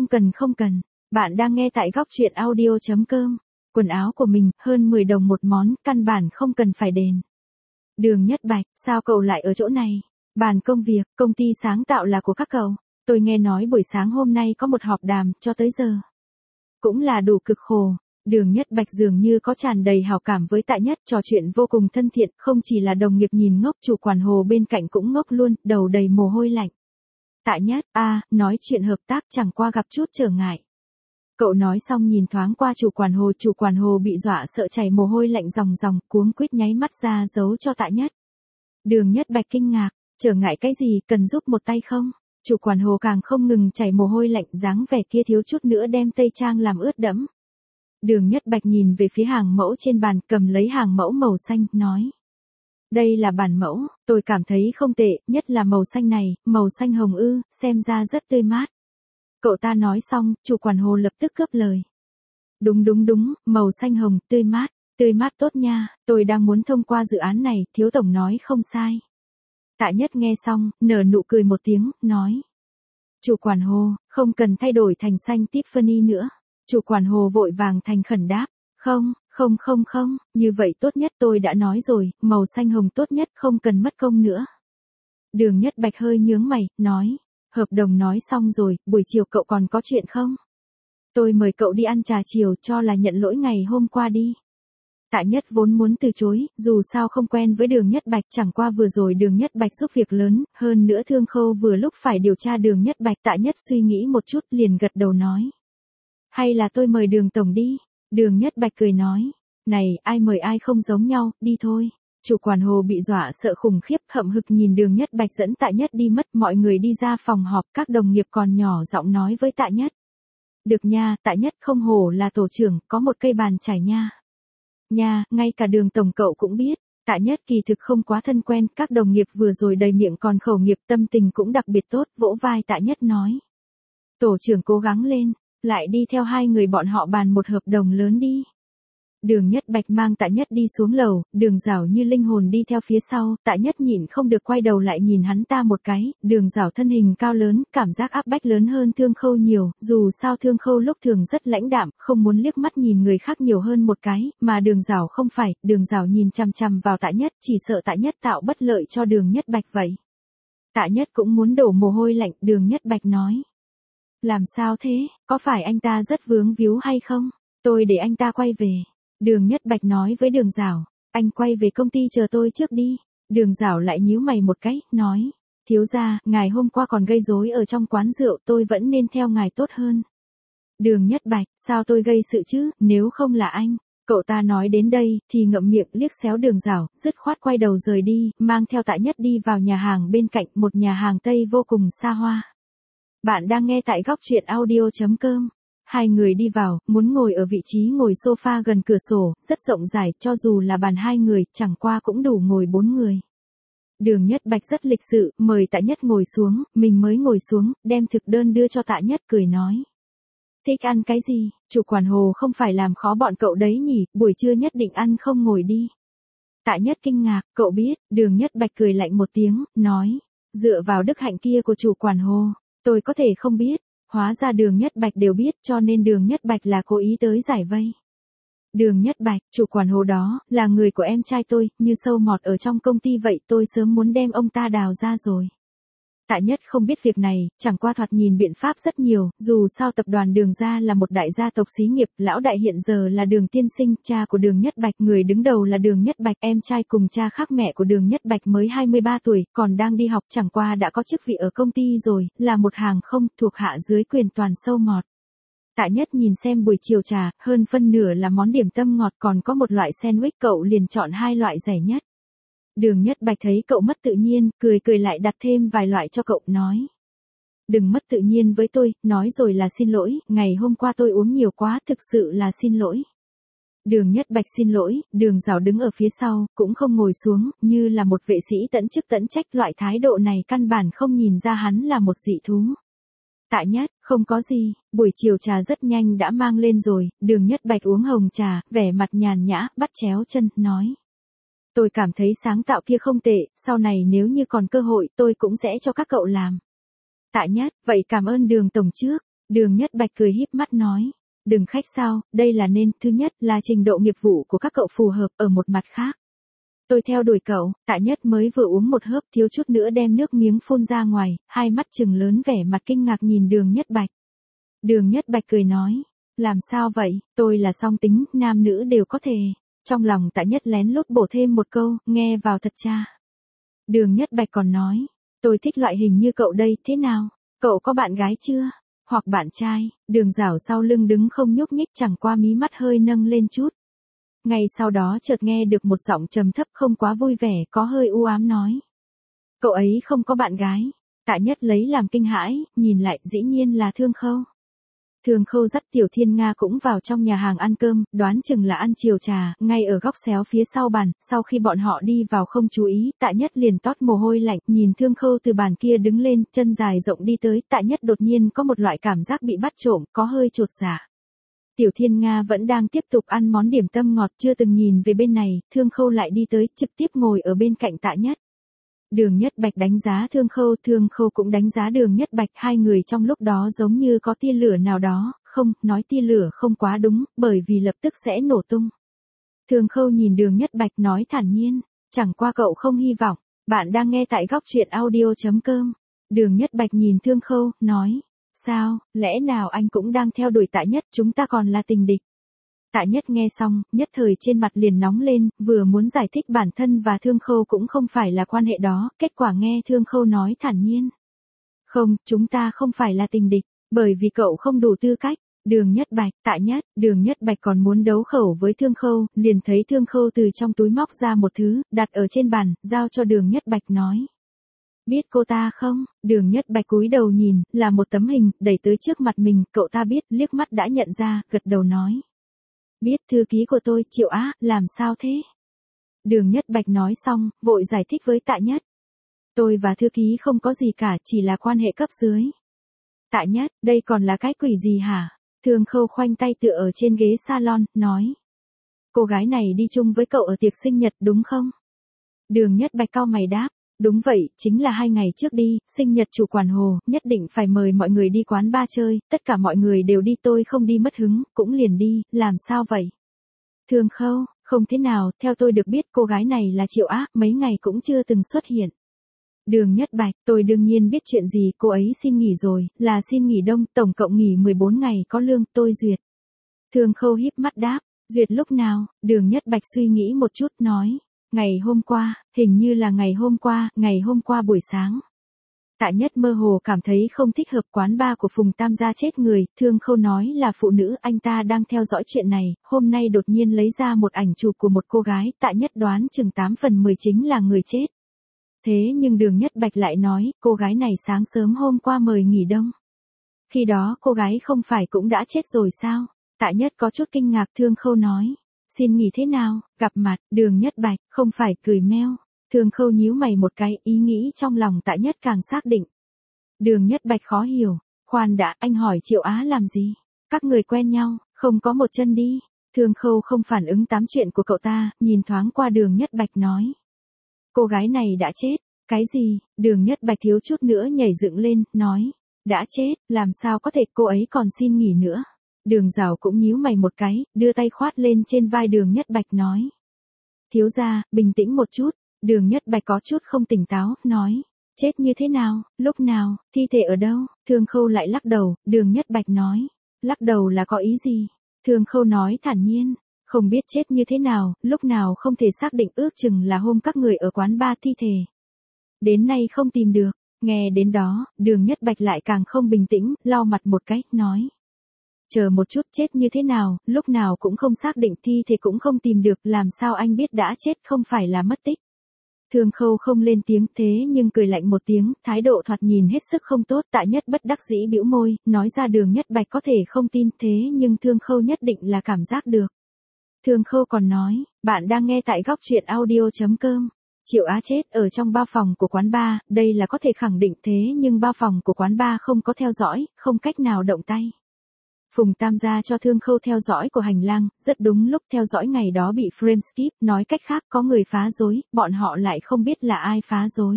cần. Bạn đang nghe tại góc truyện audio.com. Quần áo của mình, hơn 10 đồng một món, căn bản không cần phải đền. Đường Nhất Bạch, sao cậu lại ở chỗ này? Bàn công việc, công ty sáng tạo là của các cậu. Tôi nghe nói buổi sáng hôm nay có một họp đàm, cho tới giờ. Cũng là đủ cực khổ. Đường Nhất Bạch dường như có tràn đầy hảo cảm với Tạ Nhất, trò chuyện vô cùng thân thiện, không chỉ là đồng nghiệp nhìn ngốc, chủ quản Hồ bên cạnh cũng ngốc luôn, đầu đầy mồ hôi lạnh. Tạ Nhất, nói chuyện hợp tác chẳng qua gặp chút trở ngại. Cậu nói xong nhìn thoáng qua chủ quản Hồ bị dọa sợ chảy mồ hôi lạnh ròng ròng, cuống quýt nháy mắt ra giấu cho Tạ Nhất. Đường Nhất Bạch kinh ngạc, trở ngại cái gì, cần giúp một tay không? Chủ quản Hồ càng không ngừng chảy mồ hôi lạnh, dáng vẻ kia thiếu chút nữa đem tây trang làm ướt đẫm. Đường Nhất Bạch nhìn về phía hàng mẫu trên bàn, cầm lấy hàng mẫu màu xanh, nói. Đây là bản mẫu, tôi cảm thấy không tệ, nhất là màu xanh này, màu xanh hồng ư, xem ra rất tươi mát. Cậu ta nói xong, chủ quản Hồ lập tức cướp lời. Đúng, màu xanh hồng, tươi mát tốt nha, tôi đang muốn thông qua dự án này, thiếu tổng nói không sai. Tạ Nhất nghe xong, nở nụ cười một tiếng, nói. Chủ quản Hồ, không cần thay đổi thành xanh Tiffany nữa. Chủ quản Hồ vội vàng thành khẩn đáp. Không, như vậy tốt nhất tôi đã nói rồi, màu xanh hồng tốt nhất không cần mất công nữa. Đường Nhất Bạch hơi nhướng mày, nói. Hợp đồng nói xong rồi, buổi chiều cậu còn có chuyện không? Tôi mời cậu đi ăn trà chiều cho là nhận lỗi ngày hôm qua đi. Tạ Nhất vốn muốn từ chối, dù sao không quen với Đường Nhất Bạch, chẳng qua vừa rồi Đường Nhất Bạch giúp việc lớn, hơn nữa Thương Khâu vừa lúc phải điều tra Đường Nhất Bạch. Tạ Nhất suy nghĩ một chút liền gật đầu nói. Hay là tôi mời Đường tổng đi? Đường Nhất Bạch cười nói. Này, ai mời ai không giống nhau, đi thôi. Chủ quản Hồ bị dọa sợ khủng khiếp, hậm hực nhìn Đường Nhất Bạch dẫn Tạ Nhất đi mất, mọi người đi ra phòng họp, các đồng nghiệp còn nhỏ giọng nói với Tạ Nhất. Được nha, Tạ Nhất không hổ là tổ trưởng, có một cây bàn chải nha. Nha, ngay cả Đường tổng cậu cũng biết. Tạ Nhất kỳ thực không quá thân quen, các đồng nghiệp vừa rồi đầy miệng còn khẩu nghiệp, tâm tình cũng đặc biệt tốt, vỗ vai Tạ Nhất nói. Tổ trưởng cố gắng lên, lại đi theo hai người bọn họ bàn một hợp đồng lớn đi. Đường Nhất Bạch mang Tạ Nhất đi xuống lầu, Đường Giảo như linh hồn đi theo phía sau, Tạ Nhất nhịn không được quay đầu lại nhìn hắn ta một cái, Đường Giảo thân hình cao lớn, cảm giác áp bách lớn hơn Thương Khâu nhiều, dù sao Thương Khâu lúc thường rất lãnh đạm, không muốn liếc mắt nhìn người khác nhiều hơn một cái, mà Đường Giảo không phải, Đường Giảo nhìn chằm chằm vào Tạ Nhất, chỉ sợ Tạ Nhất tạo bất lợi cho Đường Nhất Bạch vậy. Tạ Nhất cũng muốn đổ mồ hôi lạnh, Đường Nhất Bạch nói. Làm sao thế, có phải anh ta rất vướng víu hay không? Tôi để anh ta quay về. Đường Nhất Bạch nói với Đường Giảo, anh quay về công ty chờ tôi trước đi. Đường Giảo lại nhíu mày một cái, nói, thiếu gia, ngài hôm qua còn gây rối ở trong quán rượu, tôi vẫn nên theo ngài tốt hơn. Đường Nhất Bạch, sao tôi gây sự chứ, nếu không là anh, Cậu ta nói đến đây, thì ngậm miệng liếc xéo Đường Giảo, dứt khoát quay đầu rời đi, mang theo Tạ Nhất đi vào nhà hàng bên cạnh, một nhà hàng Tây vô cùng xa hoa. Bạn đang nghe tại góc truyện audio.com. Hai người đi vào, muốn ngồi ở vị trí ngồi sofa gần cửa sổ, rất rộng rãi, cho dù là bàn hai người, chẳng qua cũng đủ ngồi 4 người. Đường Nhất Bạch rất lịch sự, mời Tạ Nhất ngồi xuống, mình mới ngồi xuống, đem thực đơn đưa cho Tạ Nhất, cười nói. Thích ăn cái gì, chủ quản Hồ không phải làm khó bọn cậu đấy nhỉ, buổi trưa nhất định ăn không ngồi đi. Tạ Nhất kinh ngạc, cậu biết, Đường Nhất Bạch cười lạnh một tiếng, nói, dựa vào đức hạnh kia của chủ quản Hồ, tôi có thể không biết, hóa ra Đường Nhất Bạch đều biết, cho nên Đường Nhất Bạch là cố ý tới giải vây. Đường Nhất Bạch, chủ quản Hồ đó, là người của em trai tôi, như sâu mọt ở trong công ty vậy, tôi sớm muốn đem ông ta đào ra rồi. Tạ Nhất không biết việc này, chẳng qua thoạt nhìn biện pháp rất nhiều, dù sao tập đoàn Đường gia là một đại gia tộc xí nghiệp, lão đại hiện giờ là Đường tiên sinh, cha của Đường Nhất Bạch, người đứng đầu là Đường Nhất Bạch, em trai cùng cha khác mẹ của Đường Nhất Bạch mới 23 tuổi, còn đang đi học, chẳng qua đã có chức vị ở công ty rồi, là một hàng không, thuộc hạ dưới quyền toàn sâu mọt. Tạ Nhất nhìn xem buổi chiều trà, hơn phân nửa là món điểm tâm ngọt, còn có một loại sandwich, cậu liền chọn hai loại rẻ nhất. Đường Nhất Bạch thấy cậu mất tự nhiên, cười lại đặt thêm vài loại cho cậu, nói. Đừng mất tự nhiên với tôi, nói rồi là xin lỗi, ngày hôm qua tôi uống nhiều quá, thực sự là xin lỗi. Đường Nhất Bạch xin lỗi, Đường Giảo đứng ở phía sau, cũng không ngồi xuống, như là một vệ sĩ tận chức tận trách, loại thái độ này căn bản không nhìn ra hắn là một dị thú. Tạ Nhất, không có gì, buổi chiều trà rất nhanh đã mang lên rồi, Đường Nhất Bạch uống hồng trà, vẻ mặt nhàn nhã, bắt chéo chân, nói. Tôi cảm thấy sáng tạo kia không tệ, sau này nếu như còn cơ hội tôi cũng sẽ cho các cậu làm. Tạ Nhất, vậy cảm ơn Đường tổng trước. Đường Nhất Bạch cười híp mắt nói. Đừng khách sao, đây là nên, thứ nhất là trình độ nghiệp vụ của các cậu phù hợp, ở một mặt khác. Tôi theo đuổi cậu, Tạ Nhất mới vừa uống một hớp thiếu chút nữa đem nước miếng phun ra ngoài, hai mắt trừng lớn vẻ mặt kinh ngạc nhìn Đường Nhất Bạch. Đường Nhất Bạch cười nói. Làm sao vậy, tôi là song tính, nam nữ đều có thể. Trong lòng Tạ Nhất lén lút bổ thêm một câu, nghe vào thật cha. Đường Nhất Bạch còn nói, tôi thích loại hình như cậu đây, thế nào? Cậu có bạn gái chưa? Hoặc bạn trai? Đường Giảo sau lưng đứng không nhúc nhích, chẳng qua mí mắt hơi nâng lên chút. Ngay sau đó chợt nghe được một giọng trầm thấp không quá vui vẻ, có hơi u ám nói. Cậu ấy không có bạn gái. Tạ Nhất lấy làm kinh hãi, nhìn lại dĩ nhiên là Thương Khâu. Thương Khâu dắt Tiểu Thiên Nga cũng vào trong nhà hàng ăn cơm, đoán chừng là ăn chiều trà, ngay ở góc xéo phía sau bàn, sau khi bọn họ đi vào không chú ý, Tạ Nhất liền tót mồ hôi lạnh, nhìn Thương Khâu từ bàn kia đứng lên, chân dài rộng đi tới, Tạ Nhất đột nhiên có một loại cảm giác bị bắt trộm, có hơi chột dạ. Tiểu Thiên Nga vẫn đang tiếp tục ăn món điểm tâm ngọt, chưa từng nhìn về bên này, Thương Khâu lại đi tới, trực tiếp ngồi ở bên cạnh Tạ Nhất. Đường Nhất Bạch đánh giá Thương Khâu cũng đánh giá Đường Nhất Bạch, hai người trong lúc đó giống như có tia lửa nào đó, không, nói tia lửa không quá đúng, bởi vì lập tức sẽ nổ tung. Thương Khâu nhìn Đường Nhất Bạch nói thản nhiên, chẳng qua cậu không hy vọng, bạn đang nghe tại góc truyện audio.com. Đường Nhất Bạch nhìn Thương Khâu, nói, sao, lẽ nào anh cũng đang theo đuổi Tạ Nhất, chúng ta còn là tình địch. Tạ Nhất nghe xong, nhất thời trên mặt liền nóng lên, vừa muốn giải thích bản thân và Thương Khâu cũng không phải là quan hệ đó, kết quả nghe Thương Khâu nói thản nhiên. Không, chúng ta không phải là tình địch, bởi vì cậu không đủ tư cách. Đường Nhất Bạch, Tạ Nhất, Đường Nhất Bạch còn muốn đấu khẩu với Thương Khâu, liền thấy Thương Khâu từ trong túi móc ra một thứ, đặt ở trên bàn, giao cho Đường Nhất Bạch nói. Biết cô ta không? Đường Nhất Bạch cúi đầu nhìn, là một tấm hình, đẩy tới trước mặt mình, cậu ta biết, liếc mắt đã nhận ra, gật đầu nói. Biết, thư ký của tôi, Triệu Á, làm sao thế? Đường Nhất Bạch nói xong, vội giải thích với Tạ Nhất. Tôi và thư ký không có gì cả, chỉ là quan hệ cấp dưới. Tạ Nhất, đây còn là cái quỷ gì hả? Thương Khâu khoanh tay tựa ở trên ghế salon, nói. Cô gái này đi chung với cậu ở tiệc sinh nhật đúng không? Đường Nhất Bạch cau mày đáp. Đúng vậy, chính là 2 ngày trước đi, sinh nhật chủ quản Hồ, nhất định phải mời mọi người đi quán bar chơi, tất cả mọi người đều đi, tôi không đi mất hứng, cũng liền đi, làm sao vậy? Thương Khâu, không thế nào, theo tôi được biết cô gái này là Triệu Á, mấy ngày cũng chưa từng xuất hiện. Đường Nhất Bạch, tôi đương nhiên biết chuyện gì, cô ấy xin nghỉ rồi, là xin nghỉ đông, tổng cộng nghỉ 14 ngày có lương, tôi duyệt. Thương Khâu híp mắt đáp, duyệt lúc nào? Đường Nhất Bạch suy nghĩ một chút, nói. Ngày hôm qua, hình như là ngày hôm qua buổi sáng. Tạ Nhất mơ hồ cảm thấy không thích hợp, quán bar của Phùng Tam gia chết người, Thương Khâu nói là phụ nữ, anh ta đang theo dõi chuyện này, hôm nay đột nhiên lấy ra một ảnh chụp của một cô gái, Tạ Nhất đoán chừng 8 phần 10 chính là người chết. Thế nhưng Đường Nhất Bạch lại nói, cô gái này sáng sớm hôm qua mời nghỉ đông. Khi đó cô gái không phải cũng đã chết rồi sao? Tạ Nhất có chút kinh ngạc, Thương Khâu nói. Xin nghỉ thế nào? Gặp mặt, Đường Nhất Bạch, không phải cười meo. Thương Khâu nhíu mày một cái, ý nghĩ trong lòng Tạ Nhất càng xác định. Đường Nhất Bạch khó hiểu. Khoan đã, anh hỏi Triệu Á làm gì? Các người quen nhau, không có một chân đi. Thương Khâu không phản ứng tám chuyện của cậu ta, nhìn thoáng qua Đường Nhất Bạch nói. Cô gái này đã chết. Cái gì? Đường Nhất Bạch thiếu chút nữa nhảy dựng lên, nói. Đã chết, làm sao có thể, cô ấy còn xin nghỉ nữa. Đường Giảo cũng nhíu mày một cái, đưa tay khoát lên trên vai Đường Nhất Bạch nói. Thiếu gia, bình tĩnh một chút. Đường Nhất Bạch có chút không tỉnh táo, nói. Chết như thế nào, lúc nào, thi thể ở đâu? Thương Khâu lại lắc đầu, Đường Nhất Bạch nói. Lắc đầu là có ý gì? Thương Khâu nói thản nhiên. Không biết chết như thế nào, lúc nào không thể xác định, ước chừng là hôm các người ở quán bar thi thể. Đến nay không tìm được. Nghe đến đó, Đường Nhất Bạch lại càng không bình tĩnh, lau mặt một cái, nói. Chờ một chút, chết như thế nào, lúc nào cũng không xác định, thi thể cũng không tìm được, làm sao anh biết đã chết, không phải là mất tích. Thương Khâu không lên tiếng, thế nhưng cười lạnh một tiếng, thái độ thoạt nhìn hết sức không tốt. Tạ Nhất bất đắc dĩ bĩu môi, nói ra Đường Nhất Bạch có thể không tin, thế nhưng Thương Khâu nhất định là cảm giác được. Thương Khâu còn nói, bạn đang nghe tại góc truyện audio.com. Triệu Á chết ở trong bao phòng của quán bar, đây là có thể khẳng định, thế nhưng bao phòng của quán bar không có theo dõi, không cách nào động tay. Phùng Tam gia cho Thương Khâu theo dõi của hành lang, rất đúng lúc theo dõi ngày đó bị frame skip, nói cách khác có người phá rối, bọn họ lại không biết là ai phá rối.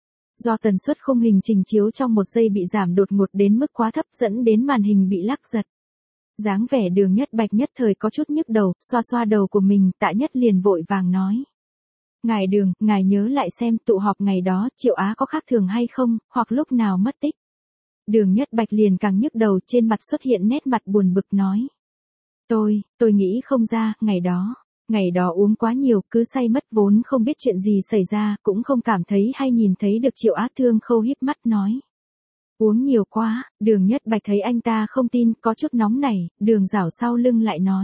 Do tần suất khung hình trình chiếu trong một giây bị giảm đột ngột đến mức quá thấp dẫn đến màn hình bị lắc giật. Dáng vẻ Đường Nhất Bạch nhất thời có chút nhức đầu, xoa xoa đầu của mình, Tạ Nhất liền vội vàng nói. Ngài Đường, ngài nhớ lại xem tụ họp ngày đó, Triệu Á có khác thường hay không, hoặc lúc nào mất tích. Đường Nhất Bạch liền càng nhức đầu, trên mặt xuất hiện nét mặt buồn bực nói. Tôi nghĩ không ra, ngày đó uống quá nhiều, cứ say mất vốn không biết chuyện gì xảy ra, cũng không cảm thấy hay nhìn thấy được Triệu Á. Thương Khâu híp mắt nói. Uống nhiều quá, Đường Nhất Bạch thấy anh ta không tin, có chút nóng nảy, Đường Giảo sau lưng lại nói.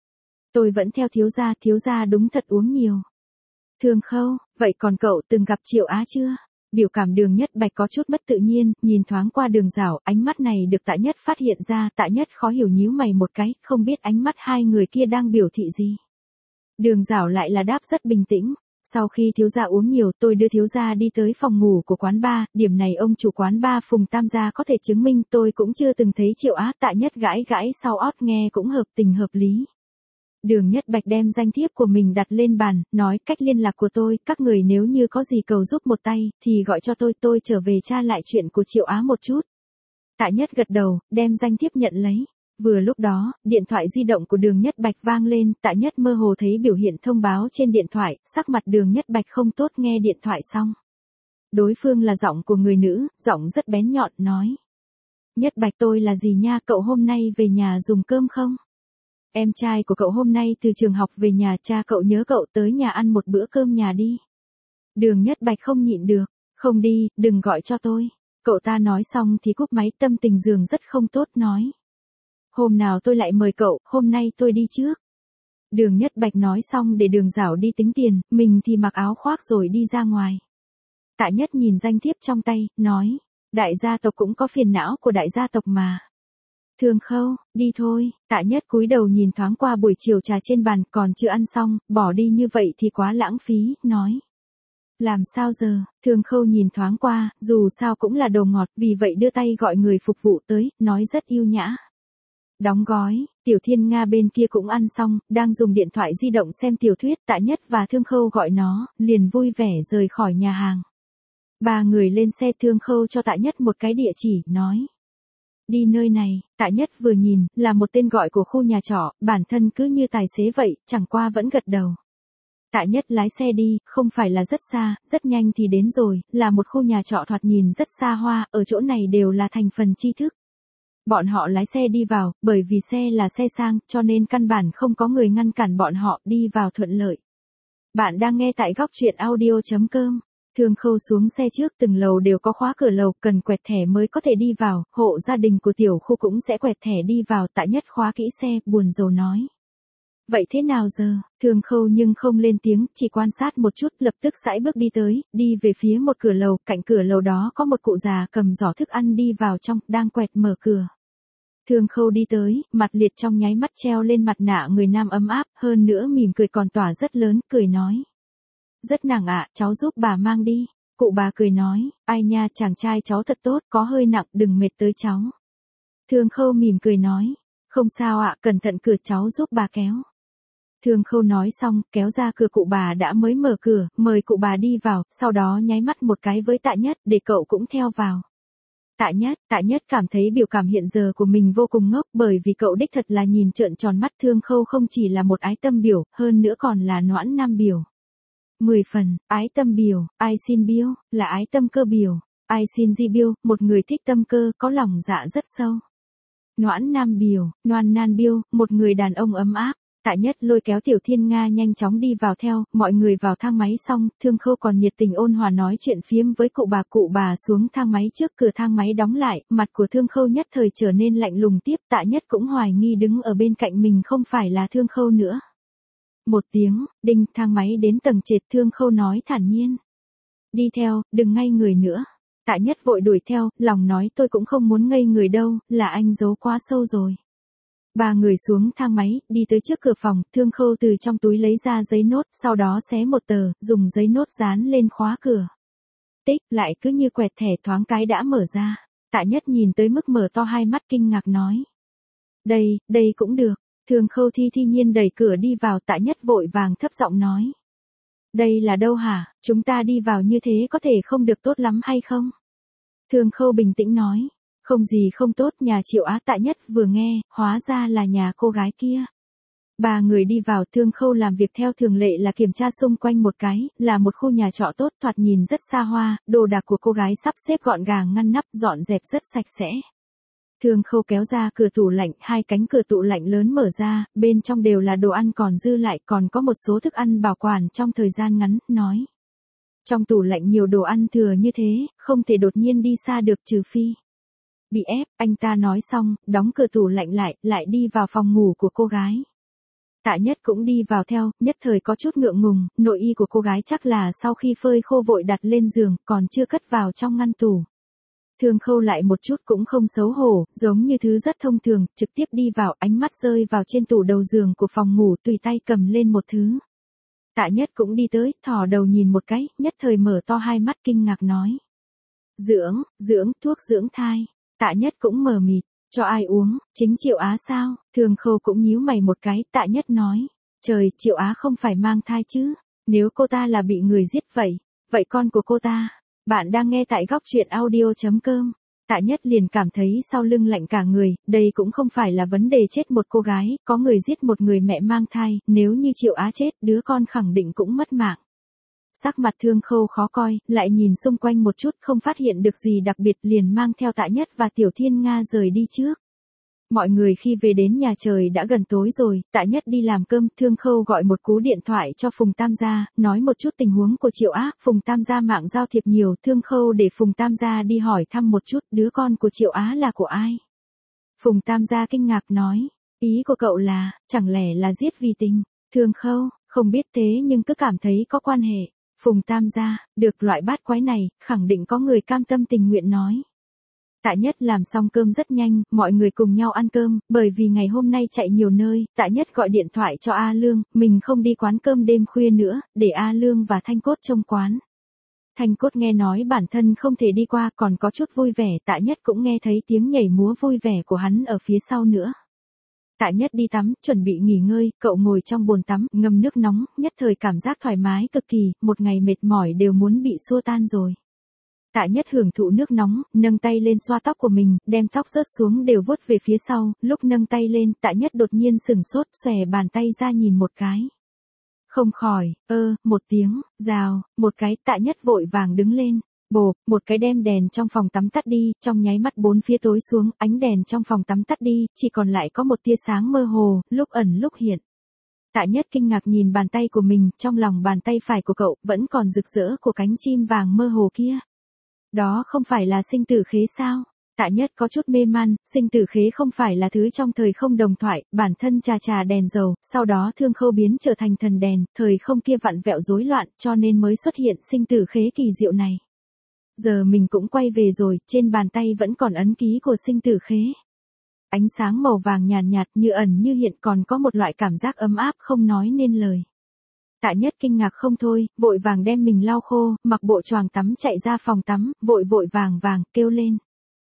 Tôi vẫn theo thiếu gia đúng thật uống nhiều. Thương Khâu, vậy còn cậu từng gặp Triệu Á chưa? Biểu cảm Đường Nhất Bạch có chút mất tự nhiên, nhìn thoáng qua Đường Giảo, ánh mắt này được Tạ Nhất phát hiện ra, Tạ Nhất khó hiểu nhíu mày một cái, không biết ánh mắt hai người kia đang biểu thị gì. Đường Giảo lại là đáp rất bình tĩnh, sau khi thiếu gia uống nhiều, tôi đưa thiếu gia đi tới phòng ngủ của quán bar, điểm này ông chủ quán bar Phùng Tam gia có thể chứng minh, tôi cũng chưa từng thấy Triệu Á. Tạ Nhất gãi gãi sau ót, nghe cũng hợp tình hợp lý. Đường Nhất Bạch đem danh thiếp của mình đặt lên bàn, nói cách liên lạc của tôi, các người nếu như có gì cầu giúp một tay, thì gọi cho tôi trở về tra lại chuyện của Triệu Á một chút. Tạ Nhất gật đầu, đem danh thiếp nhận lấy. Vừa lúc đó, điện thoại di động của Đường Nhất Bạch vang lên, Tạ Nhất mơ hồ thấy biểu hiện thông báo trên điện thoại, sắc mặt Đường Nhất Bạch không tốt, nghe điện thoại xong. Đối phương là giọng của người nữ, giọng rất bén nhọn, nói. Nhất Bạch, tôi là gì nha, cậu hôm nay về nhà dùng cơm không? Em trai của cậu hôm nay từ trường học về nhà, cha cậu nhớ cậu, tới nhà ăn một bữa cơm nhà đi. Đường Nhất Bạch không nhịn được, không đi, đừng gọi cho tôi. Cậu ta nói xong thì cúp máy, tâm tình giường rất không tốt, nói. Hôm nào tôi lại mời cậu, hôm nay tôi đi trước. Đường Nhất Bạch nói xong để Đường Giảo đi tính tiền, mình thì mặc áo khoác rồi đi ra ngoài. Tạ Nhất nhìn danh thiếp trong tay, nói. Đại gia tộc cũng có phiền não của đại gia tộc mà. Thương Khâu, đi thôi. Tạ Nhất cúi đầu nhìn thoáng qua buổi chiều trà trên bàn, còn chưa ăn xong, bỏ đi như vậy thì quá lãng phí, nói. Làm sao giờ? Thương Khâu nhìn thoáng qua, dù sao cũng là đồ ngọt, vì vậy đưa tay gọi người phục vụ tới, nói rất yêu nhã. Đóng gói, Tiểu Thiên Nga bên kia cũng ăn xong, đang dùng điện thoại di động xem tiểu thuyết, Tạ Nhất và Thương Khâu gọi nó, liền vui vẻ rời khỏi nhà hàng. Ba người lên xe, Thương Khâu cho Tạ Nhất một cái địa chỉ, nói. Đi nơi này, Tạ Nhất vừa nhìn, là một tên gọi của khu nhà trọ, bản thân cứ như tài xế vậy, chẳng qua vẫn gật đầu. Tạ Nhất lái xe đi, không phải là rất xa, rất nhanh thì đến rồi, là một khu nhà trọ thoạt nhìn rất xa hoa, ở chỗ này đều là thành phần tri thức. Bọn họ lái xe đi vào, bởi vì xe là xe sang, cho nên căn bản không có người ngăn cản bọn họ, đi vào thuận lợi. Bạn đang nghe tại góc truyện audio.com. Thương Khâu xuống xe trước, từng lầu đều có khóa cửa lầu, cần quẹt thẻ mới có thể đi vào, hộ gia đình của tiểu khu cũng sẽ quẹt thẻ đi vào. Tạ Nhất khóa kỹ xe, buồn rầu nói. Vậy thế nào giờ? Thương Khâu nhưng không lên tiếng, chỉ quan sát một chút, lập tức sải bước đi tới, đi về phía một cửa lầu, cạnh cửa lầu đó có một cụ già cầm giỏ thức ăn đi vào trong, đang quẹt mở cửa. Thương Khâu đi tới, mặt liệt trong nháy mắt treo lên mặt nạ người nam ấm áp, hơn nữa mỉm cười còn tỏa rất lớn, cười nói. Rất nặng ạ, cháu giúp bà mang đi. Cụ bà cười nói, ai nha, chàng trai cháu thật tốt, có hơi nặng, đừng mệt tới cháu. Thương Khâu mỉm cười nói, không sao ạ, cẩn thận, cửa cháu giúp bà kéo. Thương Khâu nói xong, kéo ra cửa, cụ bà đã mới mở cửa, mời cụ bà đi vào, sau đó nháy mắt một cái với Tạ Nhất, để cậu cũng theo vào. Tạ Nhất cảm thấy biểu cảm hiện giờ của mình vô cùng ngốc, bởi vì cậu đích thật là nhìn trợn tròn mắt. Thương Khâu không chỉ là một ái tâm biểu, hơn nữa còn là noãn nam biểu. 10 phần, ái tâm biểu, ai xin biêu, là ái tâm cơ biểu, ai xin di biêu, một người thích tâm cơ, có lòng dạ rất sâu. Noãn nam biểu, noan nan biêu, một người đàn ông ấm áp. Tạ Nhất lôi kéo Tiểu Thiên Nga nhanh chóng đi vào theo, mọi người vào thang máy xong, Thương Khâu còn nhiệt tình ôn hòa nói chuyện phiếm với cụ bà xuống thang máy trước, cửa thang máy đóng lại, mặt của Thương Khâu nhất thời trở nên lạnh lùng tiếp. Tạ Nhất cũng hoài nghi đứng ở bên cạnh mình không phải là Thương Khâu nữa. Một tiếng, đinh, thang máy đến tầng trệt. Thương Khâu nói thản nhiên. Đi theo, đừng ngây người nữa. Tạ Nhất vội đuổi theo, lòng nói tôi cũng không muốn ngây người đâu, là anh giấu quá sâu rồi. Ba người xuống thang máy, đi tới trước cửa phòng, Thương Khâu từ trong túi lấy ra giấy nốt, sau đó xé một tờ, dùng giấy nốt dán lên khóa cửa. Tích, lại cứ như quẹt thẻ thoáng cái đã mở ra. Tạ Nhất nhìn tới mức mở to hai mắt kinh ngạc nói. Đây cũng được. Thương Khâu thi nhiên đẩy cửa đi vào. Tạ Nhất vội vàng thấp giọng nói. Đây là đâu hả, chúng ta đi vào như thế có thể không được tốt lắm hay không? Thương Khâu bình tĩnh nói. Không gì không tốt, nhà Triệu Á. Tạ Nhất vừa nghe, hóa ra là nhà cô gái kia. Ba người đi vào, Thương Khâu làm việc theo thường lệ là kiểm tra xung quanh một cái, là một khu nhà trọ tốt, thoạt nhìn rất xa hoa, đồ đạc của cô gái sắp xếp gọn gàng ngăn nắp, dọn dẹp rất sạch sẽ. Thương Khâu kéo ra cửa tủ lạnh, hai cánh cửa tủ lạnh lớn mở ra, bên trong đều là đồ ăn còn dư lại, còn có một số thức ăn bảo quản trong thời gian ngắn, nói. Trong tủ lạnh nhiều đồ ăn thừa như thế, không thể đột nhiên đi xa được trừ phi. Bị ép, anh ta nói xong, đóng cửa tủ lạnh lại đi vào phòng ngủ của cô gái. Tạ Nhất cũng đi vào theo, nhất thời có chút ngượng ngùng, nội y của cô gái chắc là sau khi phơi khô vội đặt lên giường, còn chưa cất vào trong ngăn tủ. Thương Khâu lại một chút cũng không xấu hổ, giống như thứ rất thông thường, trực tiếp đi vào, ánh mắt rơi vào trên tủ đầu giường của phòng ngủ, tùy tay cầm lên một thứ. Tạ Nhất cũng đi tới, thò đầu nhìn một cái, nhất thời mở to hai mắt kinh ngạc nói. Thuốc dưỡng thai. Tạ Nhất cũng mờ mịt, cho ai uống, chính Triệu Á sao? Thương Khâu cũng nhíu mày một cái. Tạ Nhất nói, trời, Triệu Á không phải mang thai chứ? Nếu cô ta là bị người giết vậy con của cô ta? Bạn đang nghe tại góc truyện audio.com. Tạ Nhất liền cảm thấy sau lưng lạnh cả người, đây cũng không phải là vấn đề chết một cô gái, có người giết một người mẹ mang thai, nếu như Triệu Á chết, đứa con khẳng định cũng mất mạng. Sắc mặt Thương Khâu khó coi, lại nhìn xung quanh một chút không phát hiện được gì đặc biệt, liền mang theo Tạ Nhất và Tiểu Thiên Nga rời đi trước. Mọi người khi về đến nhà trời đã gần tối rồi, Tạ Nhất đi làm cơm, Thương Khâu gọi một cú điện thoại cho Phùng Tam Gia, nói một chút tình huống của Triệu Á. Phùng Tam Gia mạng giao thiệp nhiều, Thương Khâu để Phùng Tam Gia đi hỏi thăm một chút, đứa con của Triệu Á là của ai? Phùng Tam Gia kinh ngạc nói, ý của cậu là, chẳng lẽ là giết vì tình? Thương Khâu, không biết thế nhưng cứ cảm thấy có quan hệ. Phùng Tam Gia, được, loại bát quái này, khẳng định có người cam tâm tình nguyện nói. Tạ Nhất làm xong cơm rất nhanh, mọi người cùng nhau ăn cơm, bởi vì ngày hôm nay chạy nhiều nơi, Tạ Nhất gọi điện thoại cho A Lương, mình không đi quán cơm đêm khuya nữa, để A Lương và Thanh Cốt trông quán. Thanh Cốt nghe nói bản thân không thể đi qua, còn có chút vui vẻ, Tạ Nhất cũng nghe thấy tiếng nhảy múa vui vẻ của hắn ở phía sau nữa. Tạ Nhất đi tắm, chuẩn bị nghỉ ngơi, cậu ngồi trong bồn tắm, ngâm nước nóng, nhất thời cảm giác thoải mái cực kỳ, một ngày mệt mỏi đều muốn bị xua tan rồi. Tạ Nhất hưởng thụ nước nóng, nâng tay lên xoa tóc của mình, đem tóc rớt xuống đều vuốt về phía sau, lúc nâng tay lên, Tạ Nhất đột nhiên sửng sốt, xòe bàn tay ra nhìn một cái. Không khỏi, một tiếng, rào, một cái, Tạ Nhất vội vàng đứng lên. Bộp, một cái đem đèn trong phòng tắm tắt đi, trong nháy mắt bốn phía tối xuống, ánh đèn trong phòng tắm tắt đi, chỉ còn lại có một tia sáng mơ hồ, lúc ẩn lúc hiện. Tạ Nhất kinh ngạc nhìn bàn tay của mình, trong lòng bàn tay phải của cậu vẫn còn rực rỡ của cánh chim vàng mơ hồ kia. Đó không phải là sinh tử khế sao? Tạ Nhất có chút mê man, sinh tử khế không phải là thứ trong thời không đồng thoại, bản thân trà đèn dầu, sau đó Thương Khâu biến trở thành thần đèn, thời không kia vặn vẹo rối loạn, cho nên mới xuất hiện sinh tử khế kỳ diệu này. Giờ mình cũng quay về rồi, trên bàn tay vẫn còn ấn ký của sinh tử khế. Ánh sáng màu vàng nhàn nhạt như ẩn như hiện, còn có một loại cảm giác ấm áp không nói nên lời. Tạ Nhất kinh ngạc không thôi, vội vàng đem mình lau khô, mặc bộ choàng tắm chạy ra phòng tắm, vội vàng kêu lên.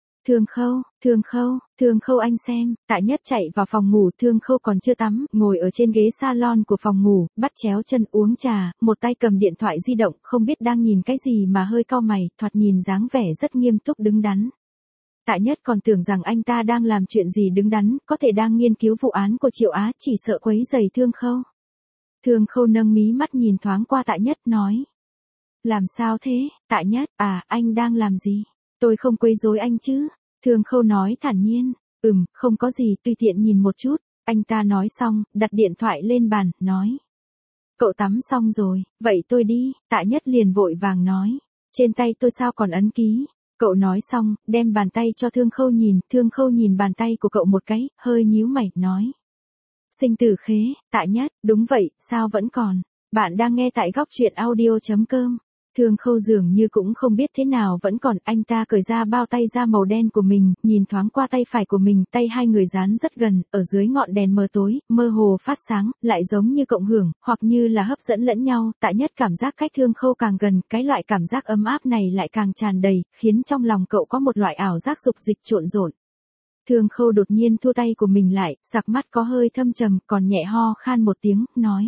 Thương Khâu anh xem. Tạ Nhất chạy vào phòng ngủ, Thương Khâu còn chưa tắm, ngồi ở trên ghế salon của phòng ngủ, bắt chéo chân uống trà, một tay cầm điện thoại di động, không biết đang nhìn cái gì mà hơi cau mày, thoạt nhìn dáng vẻ rất nghiêm túc đứng đắn. Tạ Nhất còn tưởng rằng anh ta đang làm chuyện gì đứng đắn, có thể đang nghiên cứu vụ án của Triệu Á, chỉ sợ quấy rầy Thương Khâu. Thương Khâu nâng mí mắt nhìn thoáng qua Tạ Nhất nói. Làm sao thế, Tạ Nhất, anh đang làm gì? Tôi không quấy rối anh chứ? Thương Khâu nói thản nhiên. Không có gì, tùy tiện nhìn một chút. Anh ta nói xong, đặt điện thoại lên bàn, nói. Cậu tắm xong rồi, vậy tôi đi. Tạ Nhất liền vội vàng nói. Trên tay tôi sao còn ấn ký? Cậu nói xong, đem bàn tay cho Thương Khâu nhìn bàn tay của cậu một cái, hơi nhíu mày, nói. Sinh tử khế, Tạ Nhất, đúng vậy, sao vẫn còn? Bạn đang nghe tại góc truyện audio.com. Thương Khâu dường như cũng không biết thế nào vẫn còn, anh ta cởi ra bao tay da màu đen của mình, nhìn thoáng qua tay phải của mình, tay hai người dán rất gần, ở dưới ngọn đèn mờ tối, mơ hồ phát sáng, lại giống như cộng hưởng, hoặc như là hấp dẫn lẫn nhau. Tạ Nhất cảm giác cách Thương Khâu càng gần, cái loại cảm giác ấm áp này lại càng tràn đầy, khiến trong lòng cậu có một loại ảo giác dục dịch trộn rộn. Thương Khâu đột nhiên thu tay của mình lại, sặc mắt có hơi thâm trầm, còn nhẹ ho khan một tiếng, nói.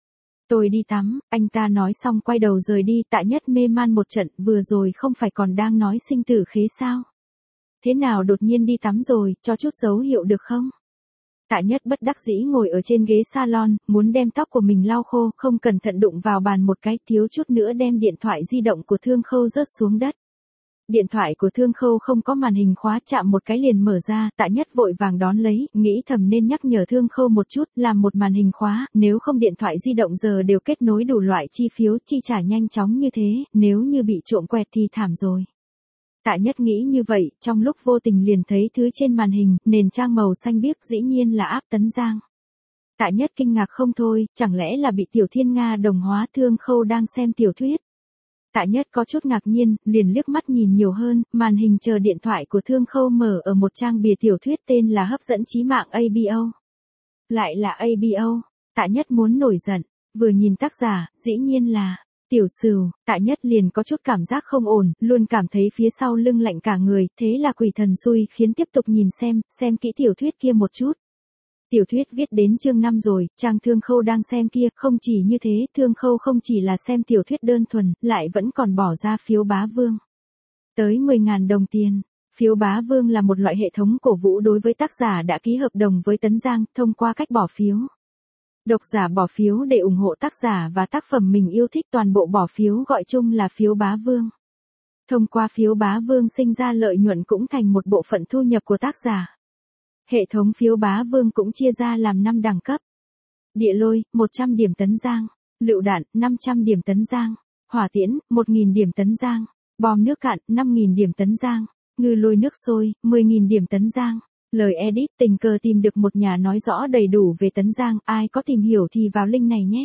Tôi đi tắm. Anh ta nói xong quay đầu rời đi. Tạ Nhất mê man một trận, vừa rồi không phải còn đang nói sinh tử khế sao? Thế nào đột nhiên đi tắm rồi, cho chút dấu hiệu được không? Tạ Nhất bất đắc dĩ ngồi ở trên ghế salon, muốn đem tóc của mình lau khô, không cẩn thận đụng vào bàn một cái, thiếu chút nữa đem điện thoại di động của Thương Khâu rớt xuống đất. Điện thoại của Thương Khâu không có màn hình khóa, chạm một cái liền mở ra, Tạ Nhất vội vàng đón lấy, nghĩ thầm nên nhắc nhở Thương Khâu một chút, làm một màn hình khóa, nếu không điện thoại di động giờ đều kết nối đủ loại chi phiếu, chi trả nhanh chóng như thế, nếu như bị trộm quẹt thì thảm rồi. Tạ Nhất nghĩ như vậy, trong lúc vô tình liền thấy thứ trên màn hình, nền trang màu xanh biếc, dĩ nhiên là Áp Tấn Giang. Tạ Nhất kinh ngạc không thôi, chẳng lẽ là bị Tiểu Thiên Nga đồng hóa? Thương Khâu đang xem tiểu thuyết. Tạ Nhất có chút ngạc nhiên, liền liếc mắt nhìn nhiều hơn, màn hình chờ điện thoại của Thương Khâu mở ở một trang bìa tiểu thuyết tên là Hấp dẫn chí mạng ABO. Lại là ABO, Tạ Nhất muốn nổi giận, vừa nhìn tác giả, dĩ nhiên là Tiểu Sửu. Tạ Nhất liền có chút cảm giác không ổn, luôn cảm thấy phía sau lưng lạnh cả người, thế là quỷ thần xui khiến tiếp tục nhìn xem kỹ tiểu thuyết kia một chút. Tiểu thuyết viết đến chương 5 rồi, trang Thương Khâu đang xem kia, không chỉ như thế, Thương Khâu không chỉ là xem tiểu thuyết đơn thuần, lại vẫn còn bỏ ra phiếu bá vương. Tới 10.000 đồng tiền. Phiếu bá vương là một loại hệ thống cổ vũ đối với tác giả đã ký hợp đồng với Tấn Giang, thông qua cách bỏ phiếu. Độc giả bỏ phiếu để ủng hộ tác giả và tác phẩm mình yêu thích, toàn bộ bỏ phiếu gọi chung là phiếu bá vương. Thông qua phiếu bá vương sinh ra lợi nhuận cũng thành một bộ phận thu nhập của tác giả. Hệ thống phiếu bá vương cũng chia ra làm 5 đẳng cấp. Địa lôi, 100 điểm Tấn Giang. Lựu đạn, 500 điểm Tấn Giang. Hỏa tiễn, 1.000 điểm Tấn Giang. Bom nước cạn, 5.000 điểm Tấn Giang. Ngư lôi nước sôi, 10.000 điểm Tấn Giang. Lời edit tình cờ tìm được một nhà nói rõ đầy đủ về Tấn Giang, ai có tìm hiểu thì vào link này nhé.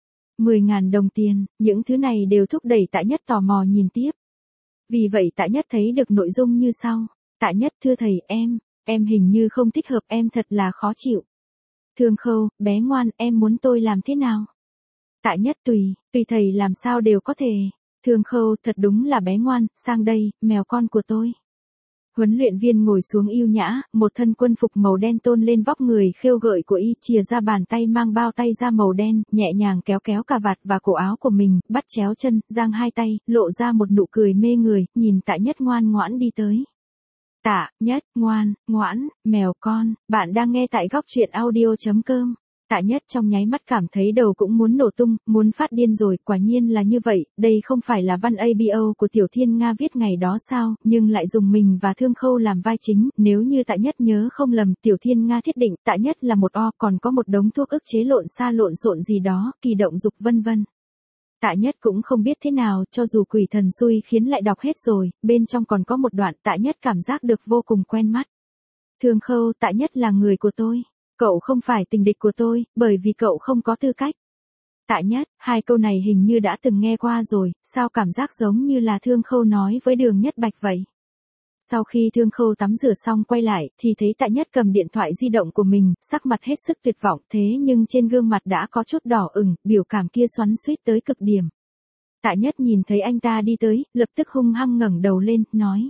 10.000 đồng tiền, những thứ này đều thúc đẩy Tạ Nhất tò mò nhìn tiếp. Vì vậy Tạ Nhất thấy được nội dung như sau. Tạ Nhất thưa thầy, em hình như không thích hợp, em thật là khó chịu. Thương Khâu, bé ngoan, em muốn tôi làm thế nào? Tạ Nhất tùy thầy làm sao đều có thể. Thương Khâu, thật đúng là bé ngoan, sang đây, mèo con của tôi. Huấn luyện viên ngồi xuống yêu nhã, một thân quân phục màu đen tôn lên vóc người khêu gợi của y, chìa ra bàn tay mang bao tay da màu đen, nhẹ nhàng kéo cà vạt và cổ áo của mình, bắt chéo chân, giang hai tay, lộ ra một nụ cười mê người, nhìn Tạ Nhất ngoan ngoãn đi tới. Tạ Nhất, ngoan, ngoãn, mèo con, bạn đang nghe tại góc truyện audio.com. Tạ Nhất trong nháy mắt cảm thấy đầu cũng muốn nổ tung, muốn phát điên rồi, quả nhiên là như vậy, đây không phải là văn ABO của Tiểu Thiên Nga viết ngày đó sao, nhưng lại dùng mình và Thương Khâu làm vai chính, nếu như Tạ Nhất nhớ không lầm, Tiểu Thiên Nga thiết định, Tạ Nhất là một O, còn có một đống thuốc ức chế lộn xộn gì đó, kỳ động dục vân vân. Tạ Nhất cũng không biết thế nào, cho dù quỷ thần xui khiến lại đọc hết rồi, bên trong còn có một đoạn Tạ Nhất cảm giác được vô cùng quen mắt. Thương Khâu, Tạ Nhất là người của tôi. Cậu không phải tình địch của tôi, bởi vì cậu không có tư cách. Tạ Nhất, hai câu này hình như đã từng nghe qua rồi, sao cảm giác giống như là Thương Khâu nói với Đường Nhất Bạch vậy. Sau khi Thương Khâu tắm rửa xong quay lại, thì thấy Tạ Nhất cầm điện thoại di động của mình, sắc mặt hết sức tuyệt vọng, thế nhưng trên gương mặt đã có chút đỏ ửng, biểu cảm kia xoắn xuýt tới cực điểm. Tạ Nhất nhìn thấy anh ta đi tới, lập tức hung hăng ngẩng đầu lên, nói.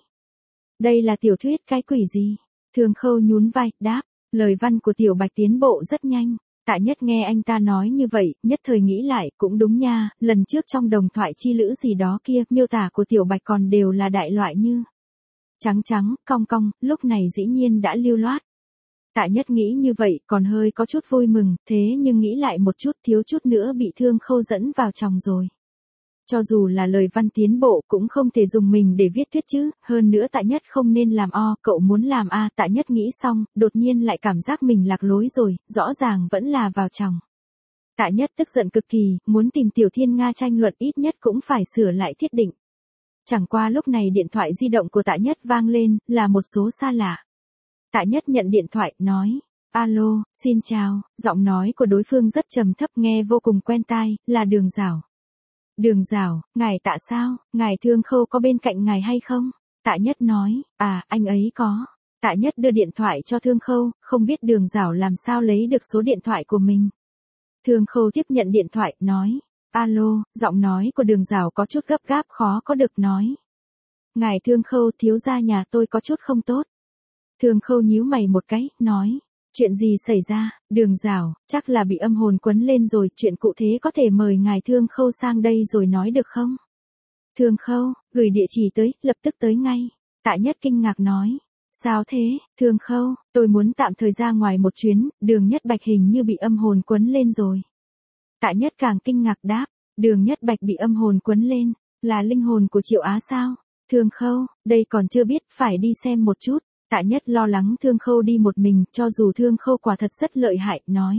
Đây là tiểu thuyết cái quỷ gì? Thương Khâu nhún vai, đáp. Lời văn của Tiểu Bạch tiến bộ rất nhanh. Tạ Nhất nghe anh ta nói như vậy, nhất thời nghĩ lại, cũng đúng nha, lần trước trong đồng thoại chi lữ gì đó kia, miêu tả của Tiểu Bạch còn đều là đại loại như trắng trắng, cong cong, lúc này dĩ nhiên đã lưu loát. Tạ Nhất nghĩ như vậy, còn hơi có chút vui mừng, thế nhưng nghĩ lại một chút, thiếu chút nữa bị Thương Khâu dẫn vào chồng rồi. Cho dù là lời văn tiến bộ cũng không thể dùng mình để viết thuyết chứ, hơn nữa Tạ Nhất không nên làm O, cậu muốn làm A. Tạ Nhất nghĩ xong, đột nhiên lại cảm giác mình lạc lối rồi, rõ ràng vẫn là vào chồng. Tạ Nhất tức giận cực kỳ, muốn tìm Tiểu Thiên Nga tranh luận ít nhất cũng phải sửa lại thiết định. Chẳng qua lúc này điện thoại di động của Tạ Nhất vang lên, là một số xa lạ. Tạ Nhất nhận điện thoại, nói. Alo, xin chào, giọng nói của đối phương rất trầm thấp nghe vô cùng quen tai, là Đường Giảo. Đường Giảo, ngài Tạ sao, ngài Thương Khâu có bên cạnh ngài hay không? Tạ Nhất nói, anh ấy có. Tạ Nhất đưa điện thoại cho Thương Khâu, không biết Đường Giảo làm sao lấy được số điện thoại của mình. Thương Khâu tiếp nhận điện thoại, nói, alo, giọng nói của Đường Giảo có chút gấp gáp khó có được nói. Ngài Thương Khâu, thiếu gia nhà tôi có chút không tốt. Thương Khâu nhíu mày một cái, nói. Chuyện gì xảy ra, Đường Giảo, chắc là bị âm hồn quấn lên rồi, chuyện cụ thể có thể mời ngài Thương Khâu sang đây rồi nói được không? Thương Khâu, gửi địa chỉ tới, lập tức tới ngay. Tạ Nhất kinh ngạc nói. Sao thế, Thương Khâu, tôi muốn tạm thời ra ngoài một chuyến, Đường Nhất Bạch hình như bị âm hồn quấn lên rồi. Tạ Nhất càng kinh ngạc đáp, Đường Nhất Bạch bị âm hồn quấn lên, là linh hồn của Triệu Á sao? Thương Khâu, đây còn chưa biết, phải đi xem một chút. Tạ Nhất lo lắng Thương Khâu đi một mình, cho dù Thương Khâu quả thật rất lợi hại, nói.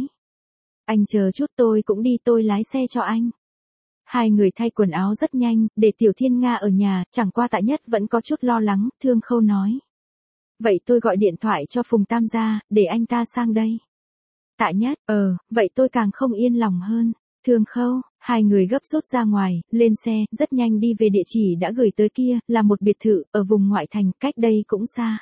Anh chờ chút tôi cũng đi, tôi lái xe cho anh. Hai người thay quần áo rất nhanh, để Tiểu Thiên Nga ở nhà, chẳng qua Tạ Nhất vẫn có chút lo lắng, Thương Khâu nói. Vậy tôi gọi điện thoại cho Phùng Tam gia, để anh ta sang đây. Tạ Nhất, vậy tôi càng không yên lòng hơn. Thương Khâu, hai người gấp rút ra ngoài, lên xe, rất nhanh đi về địa chỉ đã gửi tới kia, là một biệt thự, ở vùng ngoại thành, cách đây cũng xa.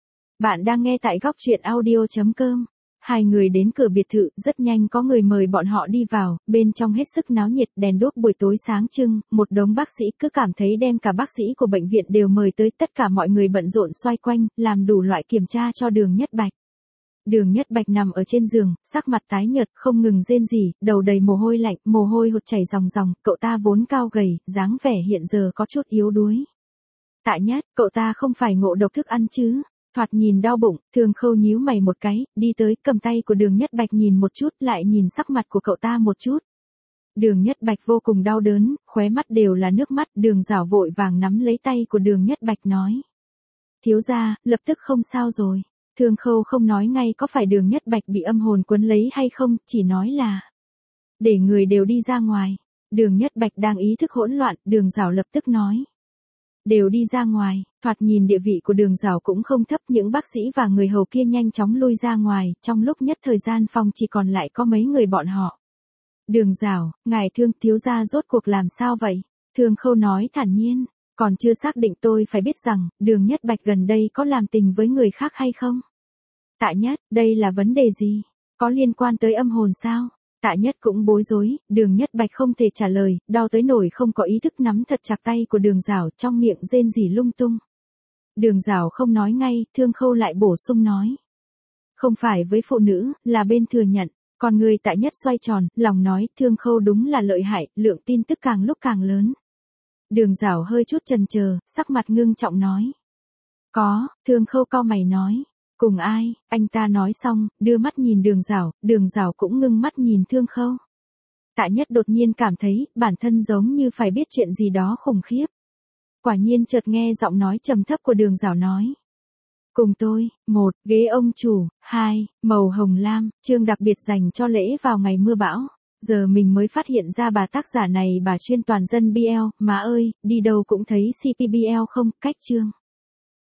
Bạn đang nghe tại góc truyện audio.com. Hai người đến cửa biệt thự, rất nhanh có người mời bọn họ đi vào, bên trong hết sức náo nhiệt, đèn đuốc buổi tối sáng trưng, một đống bác sĩ cứ cảm thấy đem cả bác sĩ của bệnh viện đều mời tới, tất cả mọi người bận rộn xoay quanh, làm đủ loại kiểm tra cho Đường Nhất Bạch. Đường Nhất Bạch nằm ở trên giường, sắc mặt tái nhợt, không ngừng rên rỉ, đầu đầy mồ hôi lạnh, mồ hôi hột chảy ròng ròng, cậu ta vốn cao gầy, dáng vẻ hiện giờ có chút yếu đuối. Tạ Nhất, cậu ta không phải ngộ độc thức ăn chứ? Thoạt nhìn đau bụng, Thương Khâu nhíu mày một cái, đi tới, cầm tay của Đường Nhất Bạch nhìn một chút, lại nhìn sắc mặt của cậu ta một chút. Đường Nhất Bạch vô cùng đau đớn, khóe mắt đều là nước mắt, Đường Giảo vội vàng nắm lấy tay của Đường Nhất Bạch nói. Thiếu gia, lập tức không sao rồi. Thương Khâu không nói ngay có phải Đường Nhất Bạch bị âm hồn quấn lấy hay không, chỉ nói là. Để người đều đi ra ngoài. Đường Nhất Bạch đang ý thức hỗn loạn, Đường Giảo lập tức nói. Đều đi ra ngoài, thoạt nhìn địa vị của Đường Giảo cũng không thấp, những bác sĩ và người hầu kia nhanh chóng lui ra ngoài, trong lúc nhất thời gian phòng chỉ còn lại có mấy người bọn họ. Đường Giảo, ngài Thương thiếu gia rốt cuộc làm sao vậy? Thương Khâu nói thản nhiên, còn chưa xác định, tôi phải biết rằng, Đường Nhất Bạch gần đây có làm tình với người khác hay không? Tạ Nhất, đây là vấn đề gì? Có liên quan tới âm hồn sao? Tạ Nhất cũng bối rối, Đường Nhất Bạch không thể trả lời, đau tới nổi không có ý thức nắm thật chặt tay của Đường Giảo, trong miệng rên rỉ lung tung. Đường Giảo không nói ngay, Thương Khâu lại bổ sung nói. Không phải với phụ nữ, là bên thừa nhận. Còn người Tạ Nhất xoay tròn, lòng nói, Thương Khâu đúng là lợi hại, lượng tin tức càng lúc càng lớn. Đường Giảo hơi chút chần chờ, sắc mặt ngưng trọng nói. Có, Thương Khâu cau mày nói. Cùng ai? Anh ta nói xong, đưa mắt nhìn Đường Dảo cũng ngưng mắt nhìn Thương Khâu. Tạ Nhất đột nhiên cảm thấy, bản thân giống như phải biết chuyện gì đó khủng khiếp. Quả nhiên chợt nghe giọng nói trầm thấp của Đường Dảo nói. Cùng tôi, 1, ghế ông chủ, 2, màu hồng lam, chương đặc biệt dành cho lễ vào ngày mưa bão. Giờ mình mới phát hiện ra bà tác giả này bà chuyên toàn dân BL, má ơi, đi đâu cũng thấy CPBL không, cách chương.